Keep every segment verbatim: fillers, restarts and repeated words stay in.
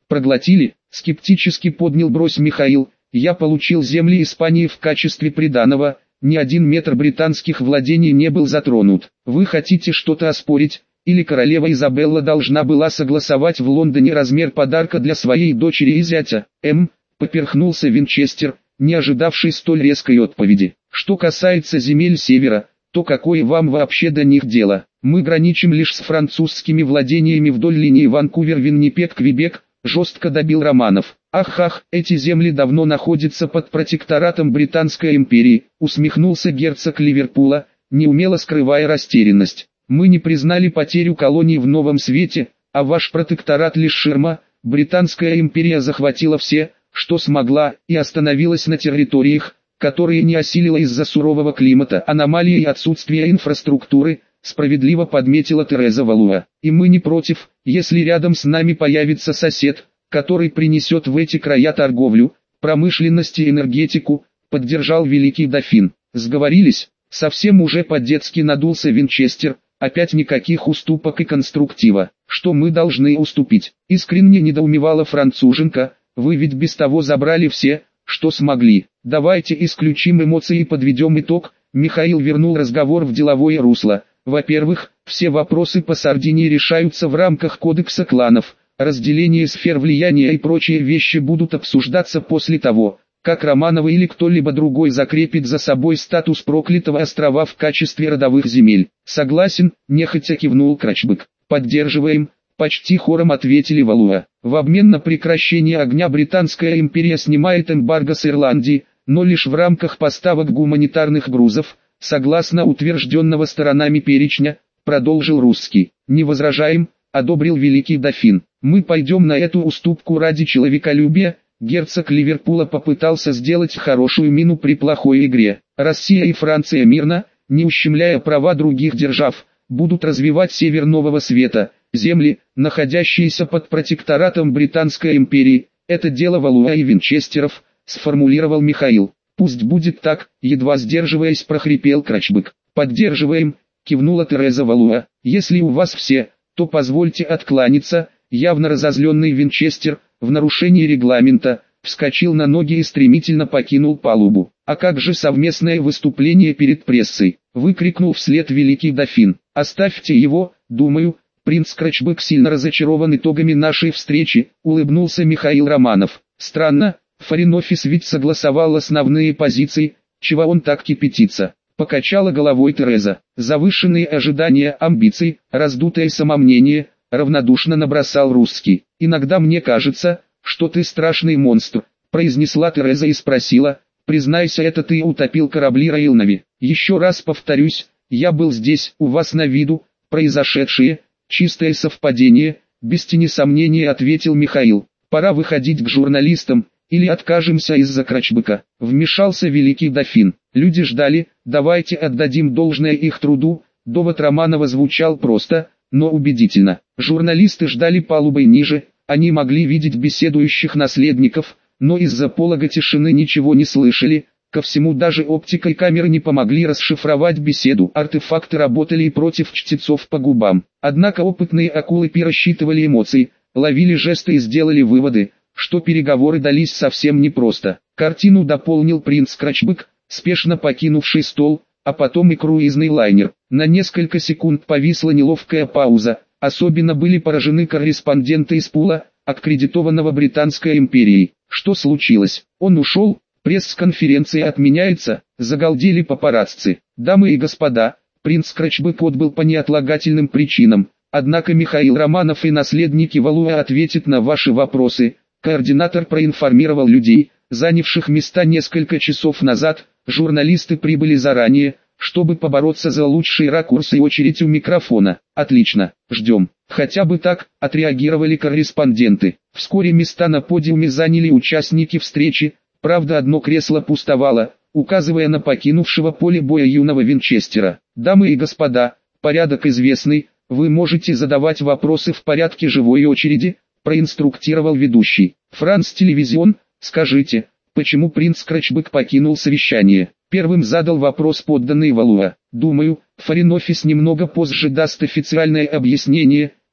Проглотили? Скептически поднял бровь Михаил. Я получил земли Испании в качестве приданого, ни один метр британских владений не был затронут. Вы хотите что-то оспорить? Или королева Изабелла должна была согласовать в Лондоне размер подарка для своей дочери и зятя? М. Поперхнулся Винчестер, не ожидавший столь резкой отповеди. Что касается земель Севера, то какое вам вообще до них дело? Мы граничим лишь с французскими владениями вдоль линии Ванкувер-Виннипег-Квебек, жестко добил Романов. Ах-ах, эти земли давно находятся под протекторатом Британской империи, усмехнулся герцог Ливерпула, неумело скрывая растерянность. Мы не признали потерю колоний в Новом Свете, а ваш протекторат лишь ширма. Британская империя захватила все, что смогла, и остановилась на территориях, которые не осилила из-за сурового климата, аномалий и отсутствия инфраструктуры, справедливо подметила Тереза Валуа. И мы не против, если рядом с нами появится сосед, который принесет в эти края торговлю, промышленность и энергетику, поддержал великий дофин. Сговорились? Совсем уже по-детски надулся Винчестер. Опять никаких уступок и конструктива. Что мы должны уступить? Искренне недоумевала француженка. Вы ведь без того забрали все, что смогли. Давайте исключим эмоции и подведем итог. Михаил вернул разговор в деловое русло. Во-первых, все вопросы по Сардинии решаются в рамках кодекса кланов. Разделение сфер влияния и прочие вещи будут обсуждаться после того, как Романовы или кто-либо другой закрепит за собой статус проклятого острова в качестве родовых земель. Согласен, нехотя кивнул Крачбек. Поддерживаем, почти хором ответили Валуа. В обмен на прекращение огня Британская империя снимает эмбарго с Ирландии, но лишь в рамках поставок гуманитарных грузов, согласно утвержденного сторонами перечня, продолжил Русский. Не возражаем, одобрил великий дофин. Мы пойдем на эту уступку ради человеколюбия. Герцог Ливерпула попытался сделать хорошую мину при плохой игре. Россия и Франция мирно, не ущемляя права других держав, будут развивать север Нового Света, земли, находящиеся под протекторатом Британской империи. Это дело Валуа и Винчестеров, сформулировал Михаил. Пусть будет так, едва сдерживаясь, прохрипел Крачбек. Поддерживаем, кивнула Тереза Валуа. Если у вас все, то позвольте откланяться. Явно разозленный Винчестер, в нарушении регламента, вскочил на ноги и стремительно покинул палубу. А как же совместное выступление перед прессой? Выкрикнул вслед великий дофин. Оставьте его, думаю. Принц Крачбек сильно разочарован итогами нашей встречи, улыбнулся Михаил Романов. Странно, форин-офис ведь согласовал основные позиции, чего он так кипятится. Покачала головой Тереза. Завышенные ожидания, амбиции, раздутое самомнение, равнодушно набросал Русский. Иногда мне кажется, что ты страшный монстр, произнесла Тереза и спросила, признайся, это ты утопил корабли Рейлнави. Еще раз повторюсь, я был здесь, у вас на виду, произошедшее, чистое совпадение, без тени сомнения ответил Михаил. Пора выходить к журналистам, или откажемся из-за Крачбека. Вмешался великий дофин. Люди ждали, давайте отдадим должное их труду. Довод Романова звучал просто, но убедительно. Журналисты ждали палубой ниже, они могли видеть беседующих наследников, но из-за полога тишины ничего не слышали. Ко всему даже оптика и камеры не помогли расшифровать беседу. Артефакты работали и против чтецов по губам. Однако опытные акулы пи рассчитывали эмоции, ловили жесты и сделали выводы, что переговоры дались совсем непросто. Картину дополнил принц Крачбек, спешно покинувший стол, а потом и круизный лайнер. На несколько секунд повисла неловкая пауза, особенно были поражены корреспонденты из пула, аккредитованного Британской империей. Что случилось? Он ушел? Пресс-конференция отменяется? Загалдели папарацци. Дамы и господа, принц Крачбек отбыл по неотлагательным причинам, однако Михаил Романов и наследники Валуа ответят на ваши вопросы. Координатор проинформировал людей, занявших места несколько часов назад. Журналисты прибыли заранее, чтобы побороться за лучший ракурс и очередь у микрофона. Отлично, ждем. Хотя бы так, отреагировали корреспонденты. Вскоре места на подиуме заняли участники встречи, правда одно кресло пустовало, указывая на покинувшего поле боя юного Винчестера. Дамы и господа, порядок известный, вы можете задавать вопросы в порядке живой очереди, проинструктировал ведущий. Франс Телевизион, скажите, почему принц Крачбек покинул совещание? Первым задал вопрос подданный Валуа. Думаю, форин-офис немного позже даст официальное объяснение,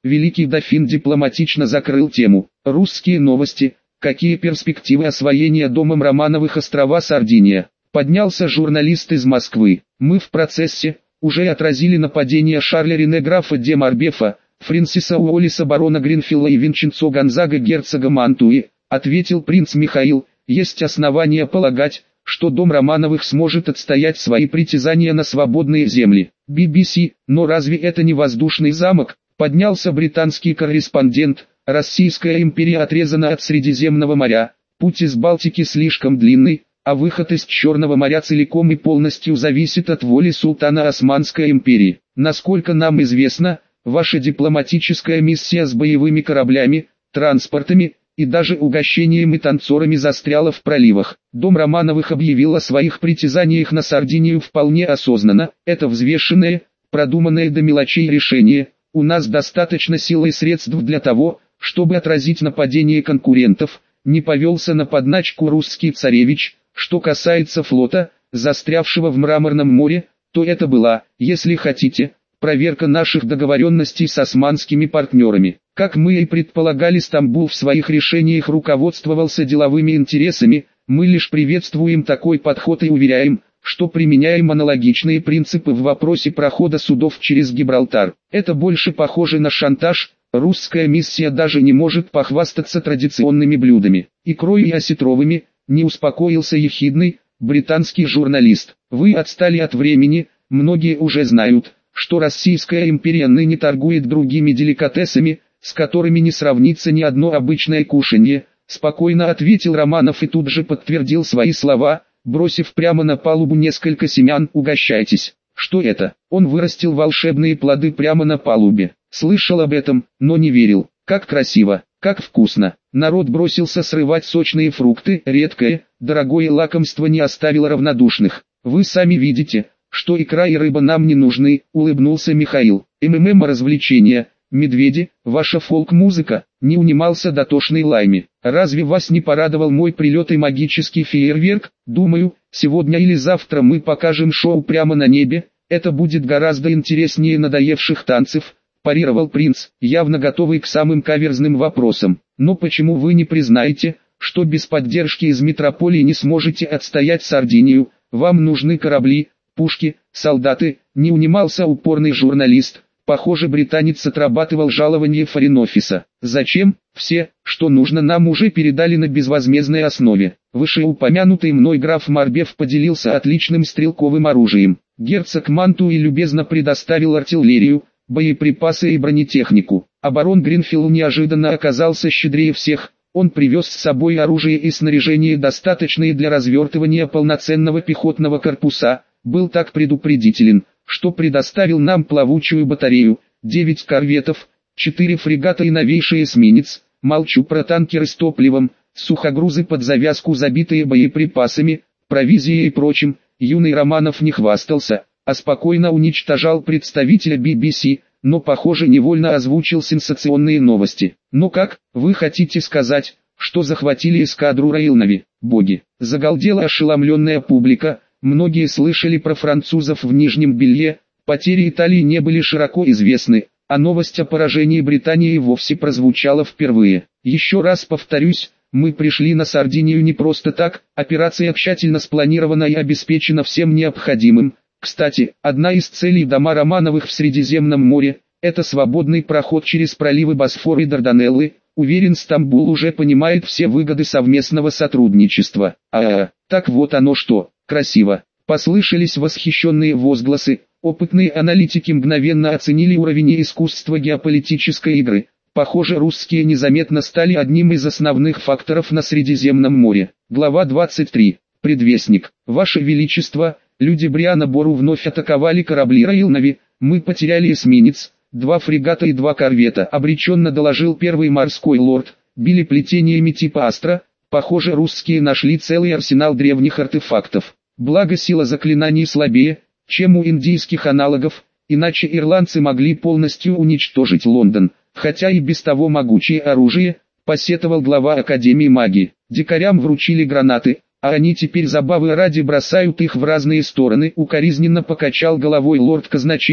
великий дофин дипломатично закрыл тему. Русские новости. Какие перспективы освоения домом Романовых острова Сардиния? Поднялся журналист из Москвы. Мы в процессе, уже отразили нападение Шарля Рене графа де Марбефа, Фрэнсиса Уоллиса барона Гринфилла и Винченцо Гонзага герцога Мантуи, ответил принц Михаил. Есть основания полагать, что дом Романовых сможет отстоять свои притязания на свободные земли. би би си, но разве это не воздушный замок? Поднялся британский корреспондент. Российская империя отрезана от Средиземного моря, путь из Балтики слишком длинный, а выход из Черного моря целиком и полностью зависит от воли султана Османской империи. Насколько нам известно, ваша дипломатическая миссия с боевыми кораблями, транспортами и даже угощением и танцорами застряла в проливах. Дом Романовых объявил о своих притязаниях на Сардинию вполне осознанно. Это взвешенное, продуманное до мелочей решение. У нас достаточно сил и средств для того, чтобы отразить нападение конкурентов. Не повелся на подначку русский царевич. Что касается флота, застрявшего в Мраморном море, то это была, если хотите, проверка наших договоренностей с османскими партнерами. Как мы и предполагали, Стамбул в своих решениях руководствовался деловыми интересами. Мы лишь приветствуем такой подход и уверяем, что применяем аналогичные принципы в вопросе прохода судов через Гибралтар. Это больше похоже на шантаж. Русская миссия даже не может похвастаться традиционными блюдами, икрой и осетровыми. Не успокоился ехидный британский журналист. Вы отстали от времени. Многие уже знают, что Российская империя ныне торгует другими деликатесами, с которыми не сравнится ни одно обычное кушанье. Спокойно ответил Романов и тут же подтвердил свои слова, бросив прямо на палубу несколько семян. Угощайтесь. Что это? Он вырастил волшебные плоды прямо на палубе. Слышал об этом, но не верил. Как красиво, как вкусно. Народ бросился срывать сочные фрукты. Редкое, дорогое лакомство не оставило равнодушных. Вы сами видите, что икра и рыба нам не нужны, улыбнулся Михаил. МММ развлечения, медведи, ваша фолк-музыка, не унимался дотошный Лайми. Разве вас не порадовал мой прилет и магический фейерверк? Думаю, сегодня или завтра мы покажем шоу прямо на небе. Это будет гораздо интереснее надоевших танцев. Парировал принц, явно готовый к самым каверзным вопросам. Но почему вы не признаете, что без поддержки из метрополии не сможете отстоять Сардинию? Вам нужны корабли, пушки, солдаты, не унимался упорный журналист. Похоже, британец отрабатывал жалование форин-офиса. Зачем? Все, что нужно, нам уже передали на безвозмездной основе. Вышеупомянутый мной граф Марбеф поделился отличным стрелковым оружием. Герцог Мантуи любезно предоставил артиллерию, боеприпасы и бронетехнику. А барон Гринфилл неожиданно оказался щедрее всех. Он привез с собой оружие и снаряжение, достаточные для развертывания полноценного пехотного корпуса. Был так предупредителен, что предоставил нам плавучую батарею, девять корветов, четыре фрегата и новейший эсминец. Молчу про танкеры с топливом, сухогрузы под завязку, забитые боеприпасами, провизией и прочим. Юный Романов не хвастался, а спокойно уничтожал представителя би би си, но, похоже, невольно озвучил сенсационные новости. «Ну как, вы хотите сказать, что захватили эскадру Рейлнави?» «Боги!» Загалдела ошеломленная публика. Многие слышали про французов в Нижнем Белье, потери Италии не были широко известны, а новость о поражении Британии вовсе прозвучала впервые. Еще раз повторюсь, мы пришли на Сардинию не просто так, операция тщательно спланирована и обеспечена всем необходимым. Кстати, одна из целей дома Романовых в Средиземном море – это свободный проход через проливы Босфор и Дарданеллы. Уверен, Стамбул уже понимает все выгоды совместного сотрудничества. А, так вот оно что, красиво. Послышались восхищенные возгласы. Опытные аналитики мгновенно оценили уровень искусства геополитической игры. Похоже, русские незаметно стали одним из основных факторов на Средиземном море. Глава двадцать три. Предвестник. Ваше Величество, люди Бриана Бору вновь атаковали корабли Рейлнави. Мы потеряли эсминец, два фрегата и два корвета, обреченно доложил первый морской лорд. Били плетениями типа Астра. Похоже, русские нашли целый арсенал древних артефактов. Благо, сила заклинаний слабее, чем у индийских аналогов, иначе ирландцы могли полностью уничтожить Лондон, хотя и без того могучее оружие, посетовал глава Академии магии. Дикарям вручили гранаты, а они теперь забавы ради бросают их в разные стороны. Укоризненно покачал головой лорд казначей.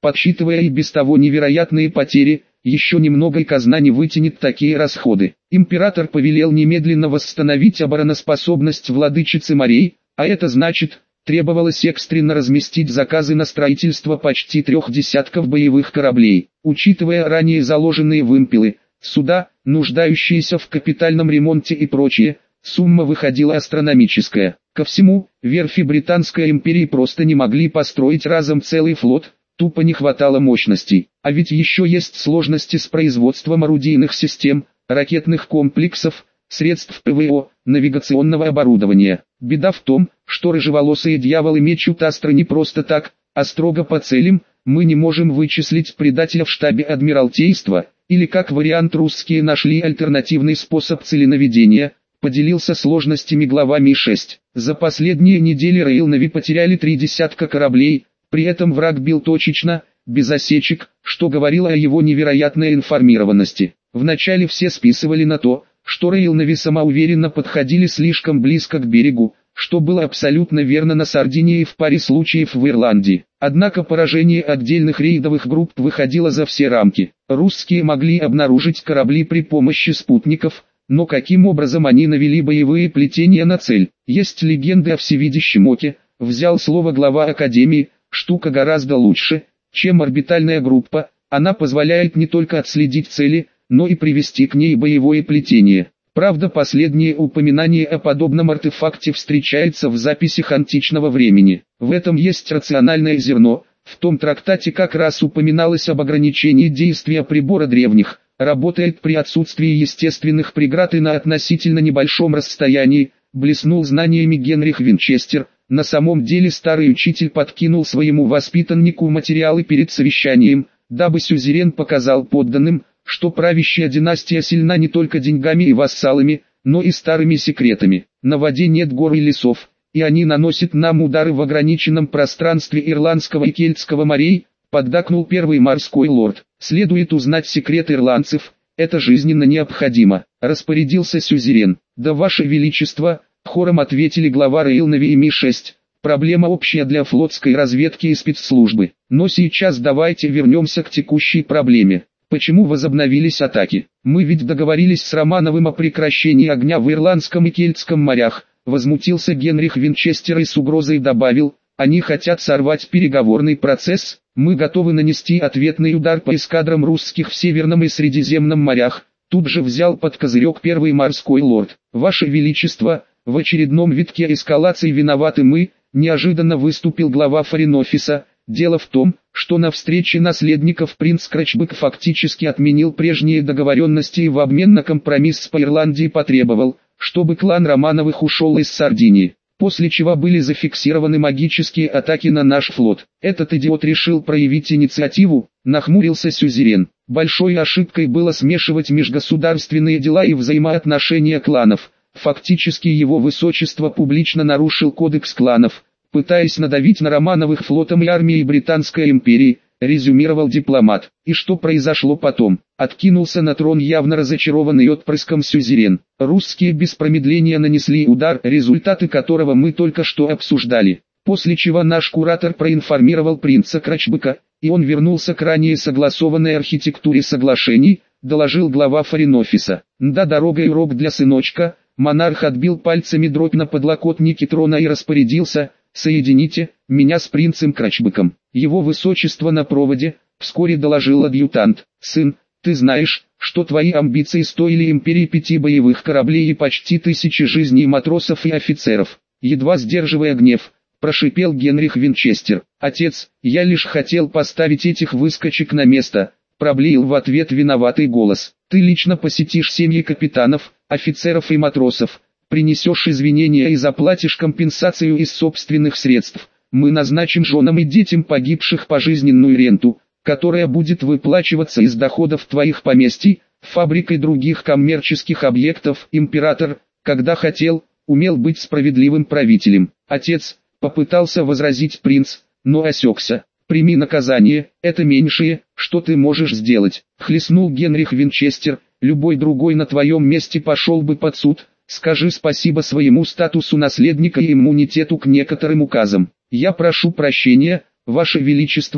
Подсчитывая и без того невероятные потери, еще немного и казна не вытянет такие расходы. Император повелел немедленно восстановить обороноспособность владычицы морей, а это значит, требовалось экстренно разместить заказы на строительство почти трех десятков боевых кораблей. Учитывая ранее заложенные вымпелы, суда, нуждающиеся в капитальном ремонте и прочее, сумма выходила астрономическая. Ко всему, верфи Британской империи просто не могли построить разом целый флот, тупо не хватало мощностей. А ведь еще есть сложности с производством орудийных систем, ракетных комплексов, средств ПВО, навигационного оборудования. Беда в том, что рыжеволосые дьяволы мечут астры не просто так, а строго по целям. Мы не можем вычислить предателя в штабе Адмиралтейства, или как вариант русские нашли альтернативный способ целенаведения, поделился сложностями глава Ми шесть. За последние недели Роял Нави потеряли три десятка кораблей, при этом враг бил точечно, без осечек, что говорило о его невероятной информированности. Вначале все списывали на то, что Роял Нави самоуверенно подходили слишком близко к берегу, что было абсолютно верно на Сардинии и в паре случаев в Ирландии. Однако поражение отдельных рейдовых групп выходило за все рамки. Русские могли обнаружить корабли при помощи спутников, но каким образом они навели боевые плетения на цель? Есть легенды о всевидящем оке, взял слово глава Академии, штука гораздо лучше, чем орбитальная группа, она позволяет не только отследить цели, но и привести к ней боевое плетение. Правда, последнее упоминание о подобном артефакте встречается в записях античного времени. В этом есть рациональное зерно. В том трактате как раз упоминалось об ограничении действия прибора древних, работает при отсутствии естественных преград и на относительно небольшом расстоянии, блеснул знаниями Генрих Винчестер. На самом деле старый учитель подкинул своему воспитаннику материалы перед совещанием, дабы сюзерен показал подданным, что правящая династия сильна не только деньгами и вассалами, но и старыми секретами. На воде нет гор и лесов, и они наносят нам удары в ограниченном пространстве Ирландского и Кельтского морей, поддакнул первый морской лорд. Следует узнать секрет ирландцев, это жизненно необходимо, распорядился сюзерен. Да, ваше величество, хором ответили глава Роял Нави и Ми шесть. Проблема общая для флотской разведки и спецслужбы. Но сейчас давайте вернемся к текущей проблеме. Почему возобновились атаки? Мы ведь договорились с Романовым о прекращении огня в Ирландском и Кельтском морях, возмутился Генрих Винчестер и с угрозой добавил, они хотят сорвать переговорный процесс, мы готовы нанести ответный удар по эскадрам русских в Северном и Средиземном морях. Тут же взял под козырек первый морской лорд. Ваше Величество, в очередном витке эскалации виноваты мы, неожиданно выступил глава форин-офиса. Дело в том, что на встрече наследников принц Крачбек фактически отменил прежние договоренности и в обмен на компромисс по Ирландии потребовал, чтобы клан Романовых ушел из Сардинии, после чего были зафиксированы магические атаки на наш флот. Этот идиот решил проявить инициативу, нахмурился сюзерен. Большой ошибкой было смешивать межгосударственные дела и взаимоотношения кланов. Фактически его высочество публично нарушил кодекс кланов, пытаясь надавить на Романовых флотом и армией Британской империи, резюмировал дипломат. И что произошло потом? Откинулся на трон явно разочарованный отпрыском сюзерен. Русские без промедления нанесли удар, результаты которого мы только что обсуждали. После чего наш куратор проинформировал принца Крачбека, и он вернулся к ранее согласованной архитектуре соглашений, доложил глава форин-офиса. Да, дорога и урок для сыночка. Монарх отбил пальцами дробь на подлокотнике трона и распорядился: «Соедините меня с принцем Крачбеком». Его высочество на проводе, вскоре доложил адъютант. «Сын, ты знаешь, что твои амбиции стоили империи пяти боевых кораблей и почти тысячи жизней матросов и офицеров». Едва сдерживая гнев, прошипел Генрих Винчестер. «Отец, я лишь хотел поставить этих выскочек на место», проблеял в ответ виноватый голос. «Ты лично посетишь семьи капитанов, офицеров и матросов, принесешь извинения и заплатишь компенсацию из собственных средств. Мы назначим женам и детям погибших пожизненную ренту, которая будет выплачиваться из доходов твоих поместий, фабрик и других коммерческих объектов». Император, когда хотел, умел быть справедливым правителем. «Отец», попытался возразить принц, но осекся. «Прими наказание, это меньшее, что ты можешь сделать», хлестнул Генрих Винчестер. «Любой другой на твоем месте пошел бы под суд. Скажи спасибо своему статусу наследника и иммунитету к некоторым указам». «Я прошу прощения, Ваше Величество»,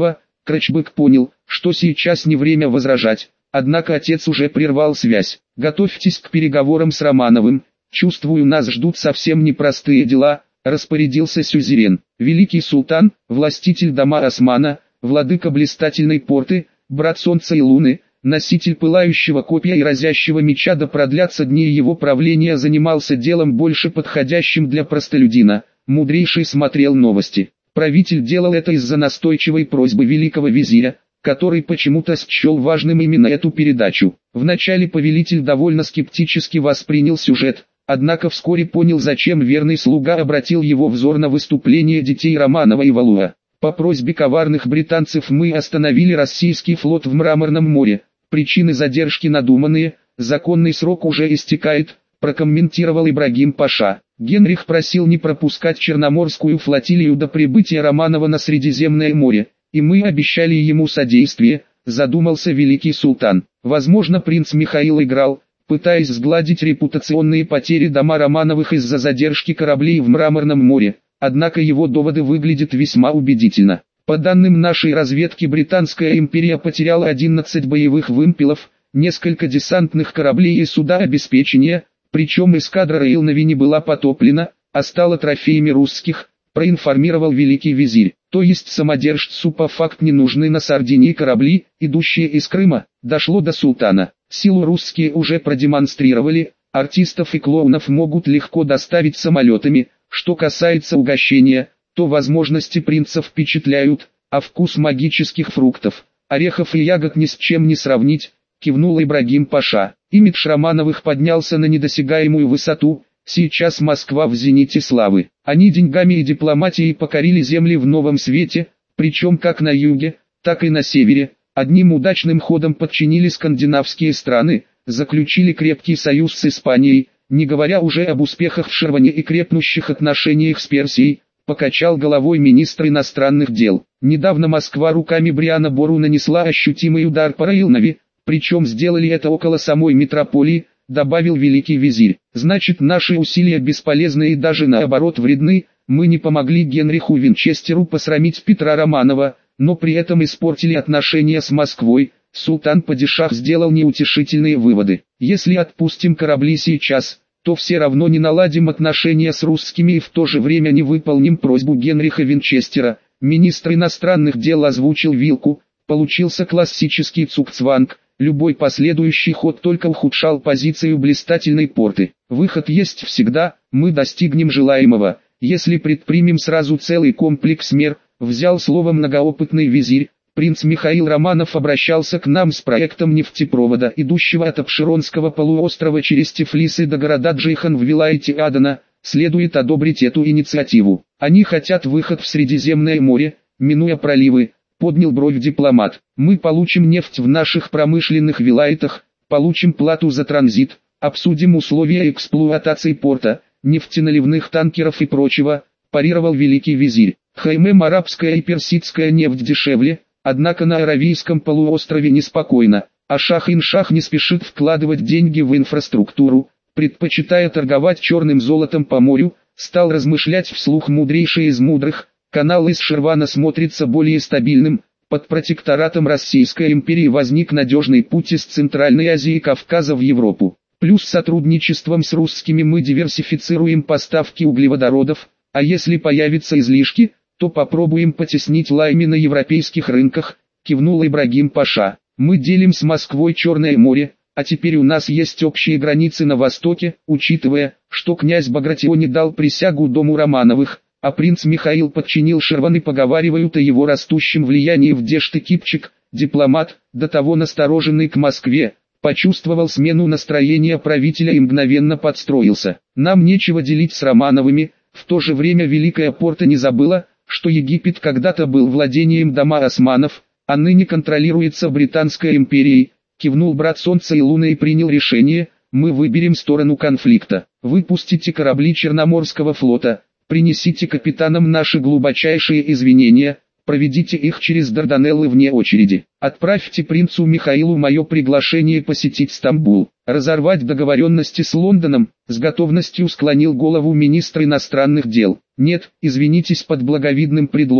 Крачбык понял, что сейчас не время возражать, однако отец уже прервал связь. «Готовьтесь к переговорам с Романовым, чувствую, нас ждут совсем непростые дела», распорядился сюзерен. Великий султан, властитель дома Османа, владыка блистательной порты, брат солнца и луны, носитель пылающего копья и разящего меча, да продлятся дни его правления, занимался делом больше подходящим для простолюдина. Мудрейший смотрел новости. Правитель делал это из-за настойчивой просьбы великого визиря, который почему-то счел важным именно эту передачу. Вначале повелитель довольно скептически воспринял сюжет, однако вскоре понял, зачем верный слуга обратил его взор на выступление детей Романова и Валуа. «По просьбе коварных британцев мы остановили российский флот в Мраморном море. Причины задержки надуманные, законный срок уже истекает», прокомментировал Ибрагим Паша. Генрих просил не пропускать Черноморскую флотилию до прибытия Романова на Средиземное море, и мы обещали ему содействие, задумался великий султан. Возможно, принц Михаил играл, пытаясь сгладить репутационные потери дома Романовых из-за задержки кораблей в Мраморном море, однако его доводы выглядят весьма убедительно. По данным нашей разведки, Британская империя потеряла одиннадцать боевых вымпелов, несколько десантных кораблей и суда обеспечения, причем эскадра Рейлнави не была потоплена, а стала трофеями русских, проинформировал великий визирь. То есть самодержцу по факту не нужны на Сардинии корабли, идущие из Крыма. Дошло до султана. Силу русские уже продемонстрировали, артистов и клоунов могут легко доставить самолетами. Что касается угощения, то возможности принца впечатляют, а вкус магических фруктов, орехов и ягод ни с чем не сравнить, кивнул Ибрагим Паша. Имидж Романовых поднялся на недосягаемую высоту, сейчас Москва в зените славы. Они деньгами и дипломатией покорили земли в новом свете, причем как на юге, так и на севере. Одним удачным ходом подчинили скандинавские страны, заключили крепкий союз с Испанией, не говоря уже об успехах в Шерване и крепнущих отношениях с Персией, покачал головой министр иностранных дел. Недавно Москва руками Бриана Бору нанесла ощутимый удар по Рейлнави, причем сделали это около самой метрополии, добавил великий визирь. Значит, наши усилия бесполезны и даже наоборот вредны. Мы не помогли Генриху Винчестеру посрамить Петра Романова, но при этом испортили отношения с Москвой. Султан-падишах сделал неутешительные выводы. Если отпустим корабли сейчас, то все равно не наладим отношения с русскими и в то же время не выполним просьбу Генриха Винчестера. Министр иностранных дел озвучил вилку, получился классический цугцванг. Любой последующий ход только ухудшал позицию блистательной порты. Выход есть всегда, мы достигнем желаемого, если предпримем сразу целый комплекс мер, взял слово многоопытный визирь. Принц Михаил Романов обращался к нам с проектом нефтепровода, идущего от Абшеронского полуострова через Тифлис и до города Джейхан в вилаете Адана. Следует одобрить эту инициативу. Они хотят выход в Средиземное море, минуя проливы. Поднял бровь дипломат. Мы получим нефть в наших промышленных вилаетах, получим плату за транзит, обсудим условия эксплуатации порта, нефтеналивных танкеров и прочего, парировал великий визирь. Хаймем, арабская и персидская нефть дешевле, однако на Аравийском полуострове неспокойно, а Шах-ин-Шах не спешит вкладывать деньги в инфраструктуру, предпочитая торговать черным золотом по морю, стал размышлять вслух мудрейший из мудрых. Канал из Шервана смотрится более стабильным, под протекторатом Российской империи возник надежный путь из Центральной Азии и Кавказа в Европу. Плюс сотрудничеством с русскими мы диверсифицируем поставки углеводородов, а если появятся излишки, то попробуем потеснить лайми на европейских рынках, кивнул Ибрагим Паша. Мы делим с Москвой Черное море, а теперь у нас есть общие границы на востоке, учитывая, что князь Багратион дал присягу дому Романовых, а принц Михаил подчинил Шерван и поговаривают о его растущем влиянии в Дешты-Кипчак. Дипломат, до того настороженный к Москве, почувствовал смену настроения правителя и мгновенно подстроился. Нам нечего делить с Романовыми, в то же время Великая Порта не забыла, что Египет когда-то был владением дома Османов, а ныне контролируется Британской империей, кивнул брат Солнца и Луны и принял решение, мы выберем сторону конфликта. Выпустите корабли Черноморского флота. Принесите капитанам наши глубочайшие извинения, проведите их через Дарданеллы вне очереди. Отправьте принцу Михаилу мое приглашение посетить Стамбул. Разорвать договоренности с Лондоном, с готовностью склонил голову министр иностранных дел. Нет, извинитесь под благовидным предлогом,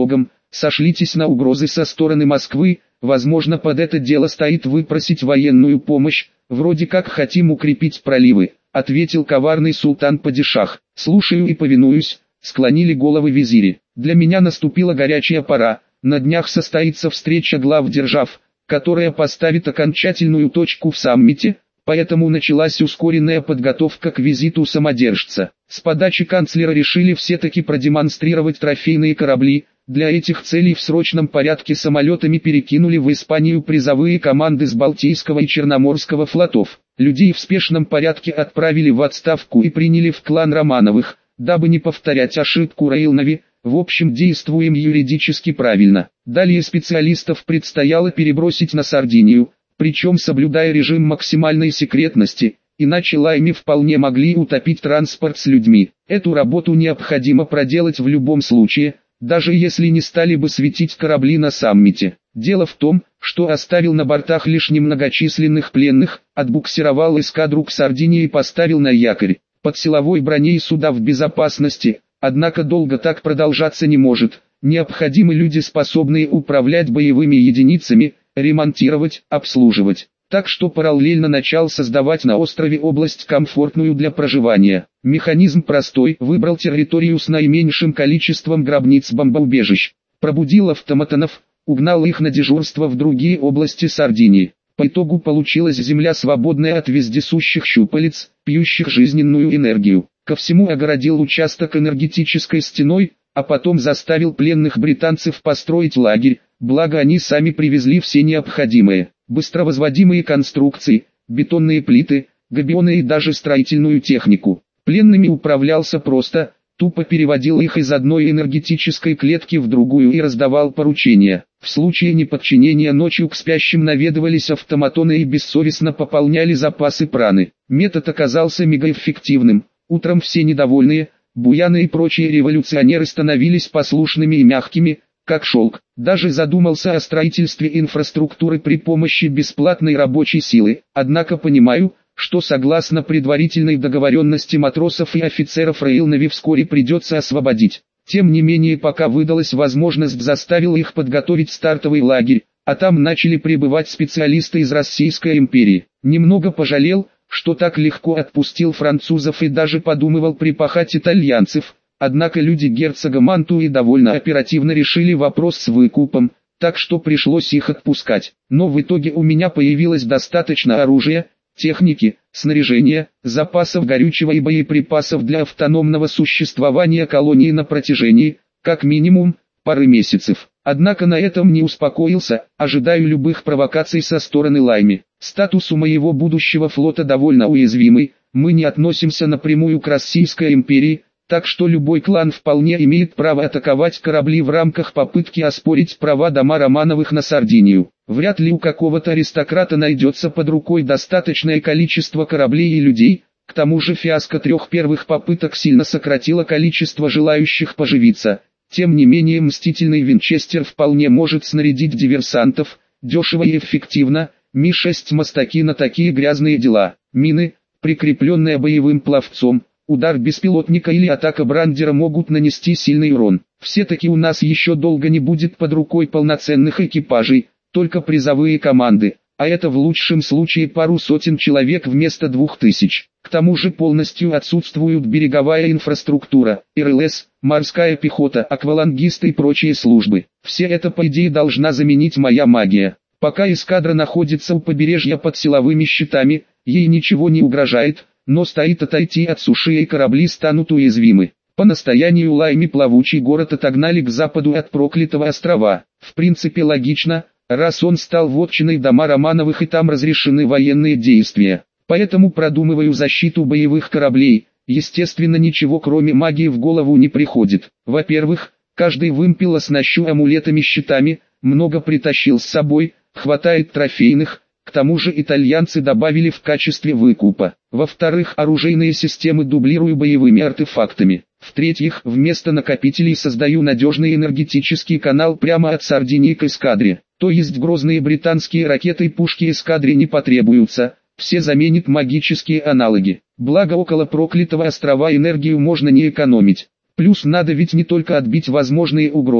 сошлитесь на угрозы со стороны Москвы, возможно под это дело стоит выпросить военную помощь, вроде как хотим укрепить проливы, ответил коварный султан-падишах. Слушаю и повинуюсь, склонили головы визири. Для меня наступила горячая пора, на днях состоится встреча глав держав, которая поставит окончательную точку в саммите, поэтому началась ускоренная подготовка к визиту самодержца. С подачи канцлера решили все-таки продемонстрировать трофейные корабли, для этих целей в срочном порядке самолетами перекинули в Испанию призовые команды с Балтийского и Черноморского флотов. Людей в спешном порядке отправили в отставку и приняли в клан Романовых, дабы не повторять ошибку Рейлнови. В общем, действуем юридически правильно. Далее специалистов предстояло перебросить на Сардинию, причем соблюдая режим максимальной секретности, иначе лайми вполне могли утопить транспорт с людьми. Эту работу необходимо проделать в любом случае, даже если не стали бы светить корабли на саммите. Дело в том, что оставил на бортах лишь немногочисленных пленных, отбуксировал эскадру к Сардинии и поставил на якорь. Под силовой броней суда в безопасности, однако долго так продолжаться не может. Необходимы люди, способные управлять боевыми единицами, ремонтировать, обслуживать. Так что параллельно начал создавать на острове область комфортную для проживания. Механизм простой, выбрал территорию с наименьшим количеством гробниц-бомбоубежищ. Пробудил автоматонов, угнал их на дежурство в другие области Сардинии. По итогу получилась земля, свободная от вездесущих щупалец, пьющих жизненную энергию. Ко всему огородил участок энергетической стеной, а потом заставил пленных британцев построить лагерь, благо они сами привезли все необходимые, быстровозводимые конструкции, бетонные плиты, габионы и даже строительную технику. Пленными управлялся просто, тупо переводил их из одной энергетической клетки в другую и раздавал поручения. В случае неподчинения ночью к спящим наведывались автоматоны и бессовестно пополняли запасы праны. Метод оказался мегаэффективным. Утром все недовольные, буяны и прочие революционеры становились послушными и мягкими, как шелк. Даже задумался о строительстве инфраструктуры при помощи бесплатной рабочей силы. Однако понимаю, что согласно предварительной договоренности матросов и офицеров Рейлнови вскоре придется освободить. Тем не менее, пока выдалась возможность, заставил их подготовить стартовый лагерь, а там начали прибывать специалисты из Российской империи. Немного пожалел, что так легко отпустил французов и даже подумывал припахать итальянцев, однако люди герцога Мантуи довольно оперативно решили вопрос с выкупом, так что пришлось их отпускать. Но в итоге у меня появилось достаточно оружия, техники, снаряжения, запасов горючего и боеприпасов для автономного существования колонии на протяжении, как минимум, пары месяцев. Однако на этом не успокоился, ожидаю любых провокаций со стороны лайми. Статус у моего будущего флота довольно уязвимый, мы не относимся напрямую к Российской империи, так что любой клан вполне имеет право атаковать корабли в рамках попытки оспорить права дома Романовых на Сардинию. Вряд ли у какого-то аристократа найдется под рукой достаточное количество кораблей и людей, к тому же фиаско трех первых попыток сильно сократило количество желающих поживиться. Тем не менее, мстительный Винчестер вполне может снарядить диверсантов, дешево и эффективно, Ми шесть мастаки на такие грязные дела, мины, прикрепленные боевым пловцом, удар беспилотника или атака брандера могут нанести сильный урон. Все-таки у нас еще долго не будет под рукой полноценных экипажей, только призовые команды, а это в лучшем случае пару сотен человек вместо двух тысяч. К тому же полностью отсутствуют береговая инфраструктура, эр эл эс, морская пехота, аквалангисты и прочие службы. Все это по идее должна заменить моя магия. Пока эскадра находится у побережья под силовыми щитами, ей ничего не угрожает, но стоит отойти от суши и корабли станут уязвимы. По настоянию лайми плавучий город отогнали к западу от проклятого острова. В принципе логично, раз он стал вотчиной дома Романовых и там разрешены военные действия. Поэтому продумываю защиту боевых кораблей. Естественно, ничего кроме магии в голову не приходит. Во-первых, каждый вымпел оснащу амулетами-щитами, много притащил с собой, хватает трофейных, к тому же итальянцы добавили в качестве выкупа. Во-вторых, оружейные системы дублирую боевыми артефактами. В-третьих, вместо накопителей создаю надежный энергетический канал прямо от Сардинии к эскадре. То есть грозные британские ракеты и пушки эскадре не потребуются, все заменят магические аналоги. Благо около проклятого острова энергию можно не экономить. Плюс надо ведь не только отбить возможные угрозы,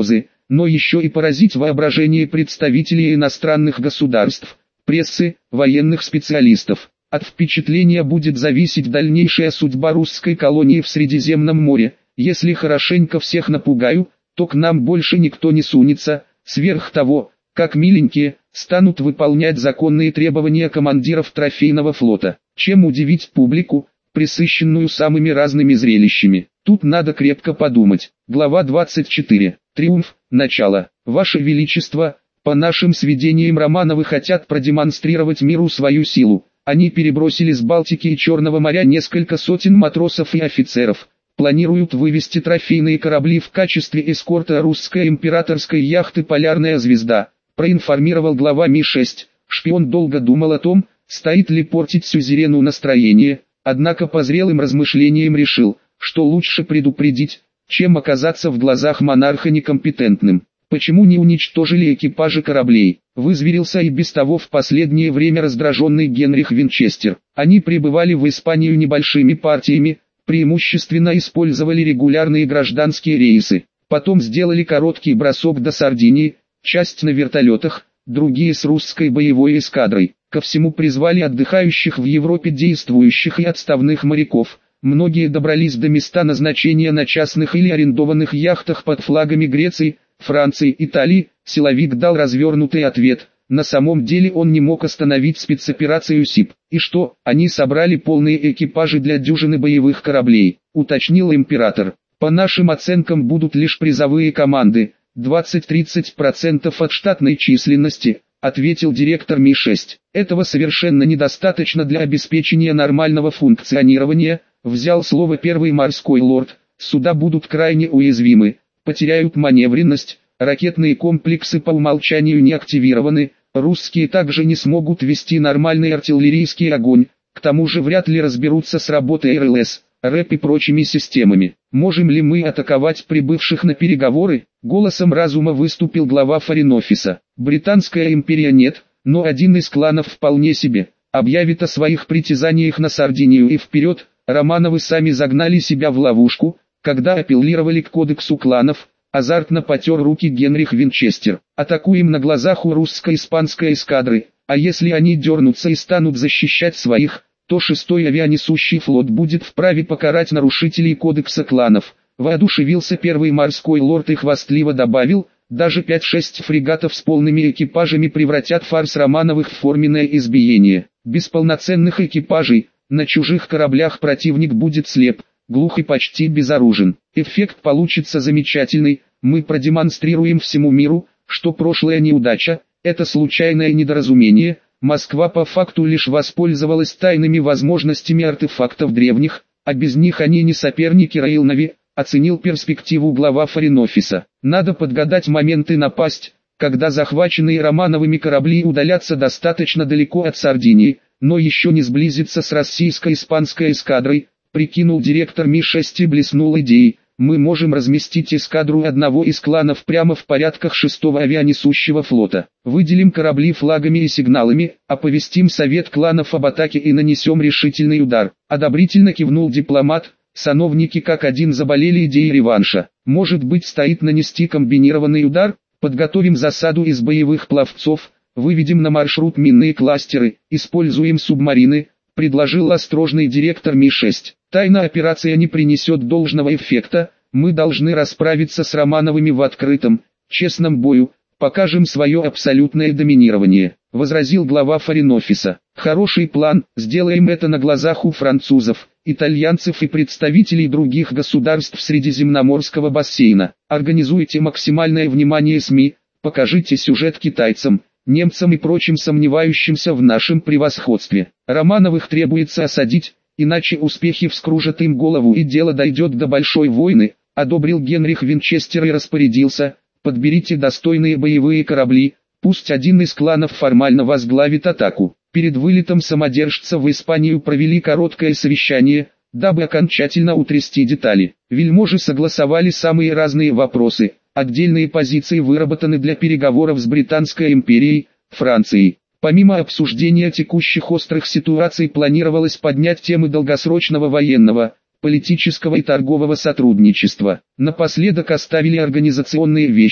но еще и поразить воображение представителей иностранных государств, прессы, военных специалистов. От впечатления будет зависеть дальнейшая судьба русской колонии в Средиземном море. Если хорошенько всех напугаю, то к нам больше никто не сунется, сверх того, как миленькие, станут выполнять законные требования командиров трофейного флота. Чем удивить публику, пресыщенную самыми разными зрелищами? Тут надо крепко подумать. Глава двадцать четыре. Триумф. Начало. Ваше Величество, по нашим сведениям Романовы хотят продемонстрировать миру свою силу. Они перебросили с Балтики и Черного моря несколько сотен матросов и офицеров. Планируют вывести трофейные корабли в качестве эскорта русской императорской яхты «Полярная звезда», проинформировал глава Ми шесть. Шпион долго думал о том, стоит ли портить сюзерену настроение, однако по зрелым размышлениям решил, что лучше предупредить, чем оказаться в глазах монарха некомпетентным. Почему не уничтожили экипажи кораблей? Вызверился и без того в последнее время раздраженный Генрих Винчестер. Они прибывали в Испанию небольшими партиями, преимущественно использовали регулярные гражданские рейсы. Потом сделали короткий бросок до Сардинии, часть на вертолетах, другие с русской боевой эскадрой. Ко всему призвали отдыхающих в Европе действующих и отставных моряков. Многие добрались до места назначения на частных или арендованных яхтах под флагами Греции, Франции, Италии. Силовик дал развернутый ответ. На самом деле он не мог остановить спецоперацию СИП. И что, они собрали полные экипажи для дюжины боевых кораблей, уточнил император. По нашим оценкам будут лишь призовые команды, двадцать-тридцать процентов от штатной численности, ответил директор Ми шесть. Этого совершенно недостаточно для обеспечения нормального функционирования, взял слово первый морской лорд. Суда будут крайне уязвимы, потеряют маневренность, ракетные комплексы по умолчанию не активированы, русские также не смогут вести нормальный артиллерийский огонь, к тому же вряд ли разберутся с работой эр эл эс, рэп и прочими системами. Можем ли мы атаковать прибывших на переговоры? Голосом разума выступил глава Форин-офиса. Британская империя нет, но один из кланов вполне себе объявит о своих притязаниях на Сардинию и вперед. Романовы сами загнали себя в ловушку, когда апеллировали к кодексу кланов. Азартно потер руки Генрих Винчестер. Атакуем на глазах у русско-испанской эскадры, а если они дернутся и станут защищать своих, то шестой авианесущий флот будет вправе покарать нарушителей кодекса кланов. Воодушевился первый морской лорд и хвастливо добавил, даже пять-шесть фрегатов с полными экипажами превратят фарс Романовых в форменное избиение. Без полноценных экипажей, на чужих кораблях противник будет слеп, глух и почти безоружен. Эффект получится замечательный, мы продемонстрируем всему миру, что прошлая неудача – это случайное недоразумение. Москва по факту лишь воспользовалась тайными возможностями артефактов древних, а без них они не соперники Роил-Нави, оценил перспективу глава Форин-офиса. Надо подгадать момент и напасть, когда захваченные Романовыми корабли удалятся достаточно далеко от Сардинии, но еще не сблизиться с российско-испанской эскадрой, прикинул директор Ми шесть и блеснул идеей. Мы можем разместить эскадру одного из кланов прямо в порядках шестого авианесущего флота. Выделим корабли флагами и сигналами, оповестим совет кланов об атаке и нанесем решительный удар. Одобрительно кивнул дипломат. Сановники как один заболели идеей реванша. Может быть, стоит нанести комбинированный удар? Подготовим засаду из боевых пловцов, выведем на маршрут минные кластеры, используем субмарины, предложил осторожный директор Ми шесть. Тайна операция не принесет должного эффекта, мы должны расправиться с Романовыми в открытом, честном бою, покажем свое абсолютное доминирование, возразил глава Форин-офиса. Хороший план, сделаем это на глазах у французов, итальянцев и представителей других государств Средиземноморского бассейна. Организуйте максимальное внимание СМИ, покажите сюжет китайцам, немцам и прочим сомневающимся в нашем превосходстве. Романовых требуется осадить, иначе успехи вскружат им голову и дело дойдет до большой войны, одобрил Генрих Винчестер и распорядился, подберите достойные боевые корабли, пусть один из кланов формально возглавит атаку. Перед вылетом самодержца в Испанию провели короткое совещание, дабы окончательно утрясти детали. Вельможи согласовали самые разные вопросы, отдельные позиции выработаны для переговоров с Британской империей, Францией. Помимо обсуждения текущих острых ситуаций планировалось поднять темы долгосрочного военного, политического и торгового сотрудничества. Напоследок оставили организационные вещи,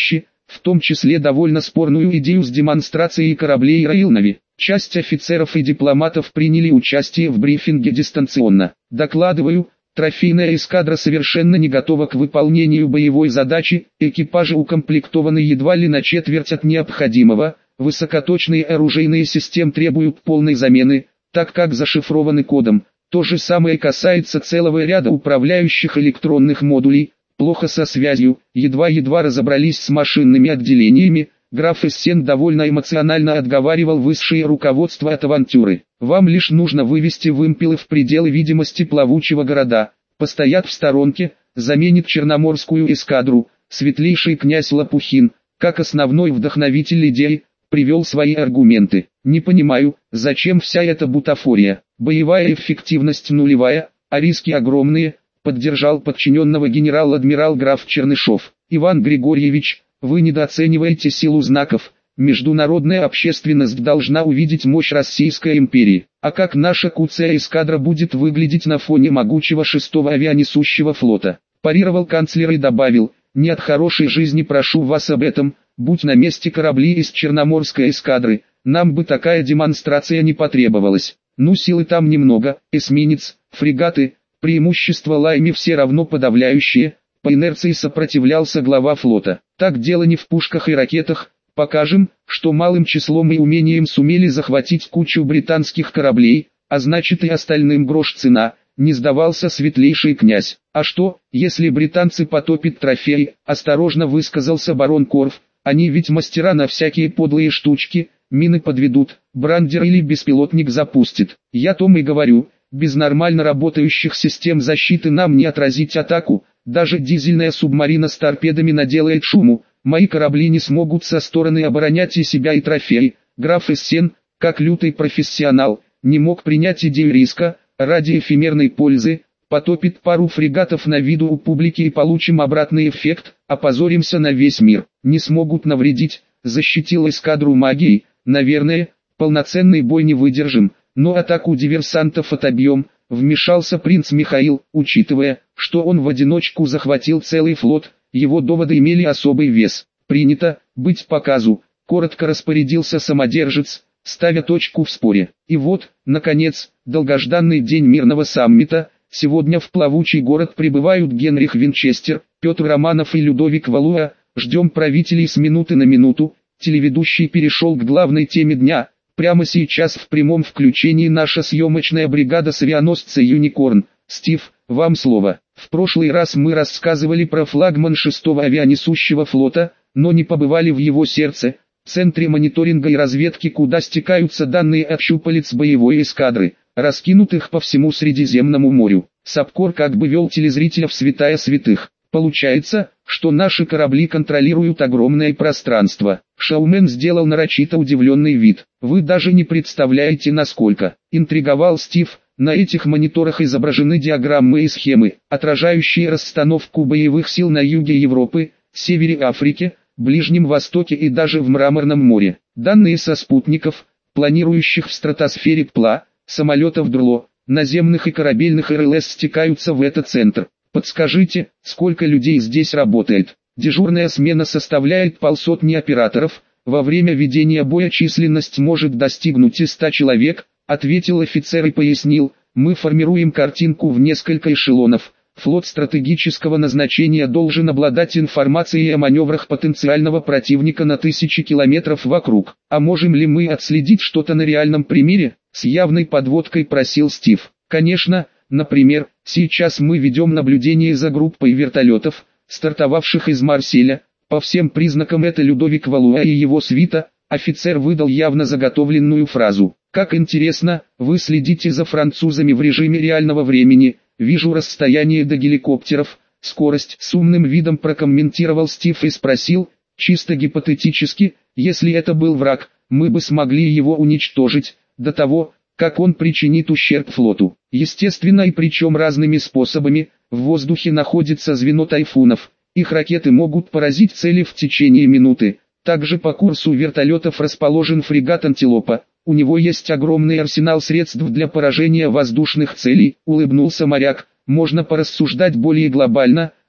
в том числе довольно спорную идею с демонстрацией кораблей Раилнави. Часть офицеров и дипломатов приняли участие в брифинге дистанционно. Докладываю, трофейная эскадра совершенно не готова к выполнению боевой задачи, экипажи укомплектованы едва ли на четверть от необходимого, высокоточные оружейные системы требуют полной замены, так как зашифрованы кодом. То же самое касается целого ряда управляющих электронных модулей, плохо со связью, едва-едва разобрались с машинными отделениями. Граф Эссен довольно эмоционально отговаривал высшее руководство от авантюры. Вам лишь нужно вывести вымпелы в пределы видимости плавучего города, постоят в сторонке, заменит Черноморскую эскадру. Светлейший князь Лопухин, как основной вдохновитель идеи, привел свои аргументы. Не понимаю, зачем вся эта бутафория. Боевая эффективность нулевая, а риски огромные, поддержал подчиненного генерал-адмирал граф Чернышов. Иван Григорьевич, вы недооцениваете силу знаков. Международная общественность должна увидеть мощь Российской империи. А как наша куцая эскадра будет выглядеть на фоне могучего шестого авианесущего флота? Парировал канцлер и добавил, не от хорошей жизни прошу вас об этом, будь на месте корабли из Черноморской эскадры, нам бы такая демонстрация не потребовалась. Ну силы там немного, эсминец, фрегаты, преимущества Лайми все равно подавляющие. По инерции сопротивлялся глава флота. Так дело не в пушках и ракетах, покажем, что малым числом и умением сумели захватить кучу британских кораблей, а значит и остальным грош цена, не сдавался светлейший князь. А что, если британцы потопят трофеи, осторожно высказался барон Корф, они ведь мастера на всякие подлые штучки, мины подведут, брандер или беспилотник запустит. Я том и говорю, без нормально работающих систем защиты нам не отразить атаку. Даже дизельная субмарина с торпедами наделает шуму, мои корабли не смогут со стороны оборонять и себя, и трофеи. Граф Эссен, как лютый профессионал, не мог принять идею риска, ради эфемерной пользы, потопит пару фрегатов на виду у публики и получим обратный эффект, опозоримся на весь мир. Не смогут навредить, защитил эскадру магией, наверное, полноценный бой не выдержим, но атаку диверсантов отобьем. Вмешался принц Михаил, учитывая, что он в одиночку захватил целый флот, его доводы имели особый вес. Принято, быть показу, коротко распорядился самодержец, ставя точку в споре. И вот, наконец, долгожданный день мирного саммита. Сегодня в плавучий город прибывают Генрих Винчестер, Петр Романов и Людовик Валуа. Ждем правителей с минуты на минуту. Телеведущий перешел к главной теме дня. Прямо сейчас в прямом включении наша съемочная бригада с авианосца «Юникорн». Стив, вам слово. В прошлый раз мы рассказывали про флагман шестого авианесущего флота, но не побывали в его сердце, центре мониторинга и разведки, куда стекаются данные от щупалец боевой эскадры, раскинутых по всему Средиземному морю. Сапкор как бы вел телезрителя в святая святых. Получается, что наши корабли контролируют огромное пространство. Шоумен сделал нарочито удивленный вид. Вы даже не представляете, насколько. Интриговал Стив. На этих мониторах изображены диаграммы и схемы, отражающие расстановку боевых сил на юге Европы, севере Африки, Ближнем Востоке и даже в Мраморном море. Данные со спутников, планирующих в стратосфере ПЛА, самолетов ДРЛО, наземных и корабельных эр эл эс стекаются в этот центр. Подскажите, сколько людей здесь работает? Дежурная смена составляет полсотни операторов, во время ведения боя численность может достигнуть и ста человек, ответил офицер и пояснил, мы формируем картинку в несколько эшелонов. Флот стратегического назначения должен обладать информацией о маневрах потенциального противника на тысячи километров вокруг. А можем ли мы отследить что-то на реальном примере? С явной подводкой просил Стив. Конечно. Например, сейчас мы ведем наблюдение за группой вертолетов, стартовавших из Марселя. По всем признакам это Людовик Валуа и его свита. Офицер выдал явно заготовленную фразу. Как интересно, вы следите за французами в режиме реального времени. Вижу расстояние до геликоптеров, скорость. С умным видом прокомментировал Стив и спросил, чисто гипотетически, если это был враг, мы бы смогли его уничтожить, до того, как он причинит ущерб флоту. Естественно, и причем разными способами. В воздухе находится звено тайфунов. Их ракеты могут поразить цели в течение минуты. Также по курсу вертолетов расположен фрегат «Антилопа». У него есть огромный арсенал средств для поражения воздушных целей, улыбнулся моряк. Можно порассуждать более глобально.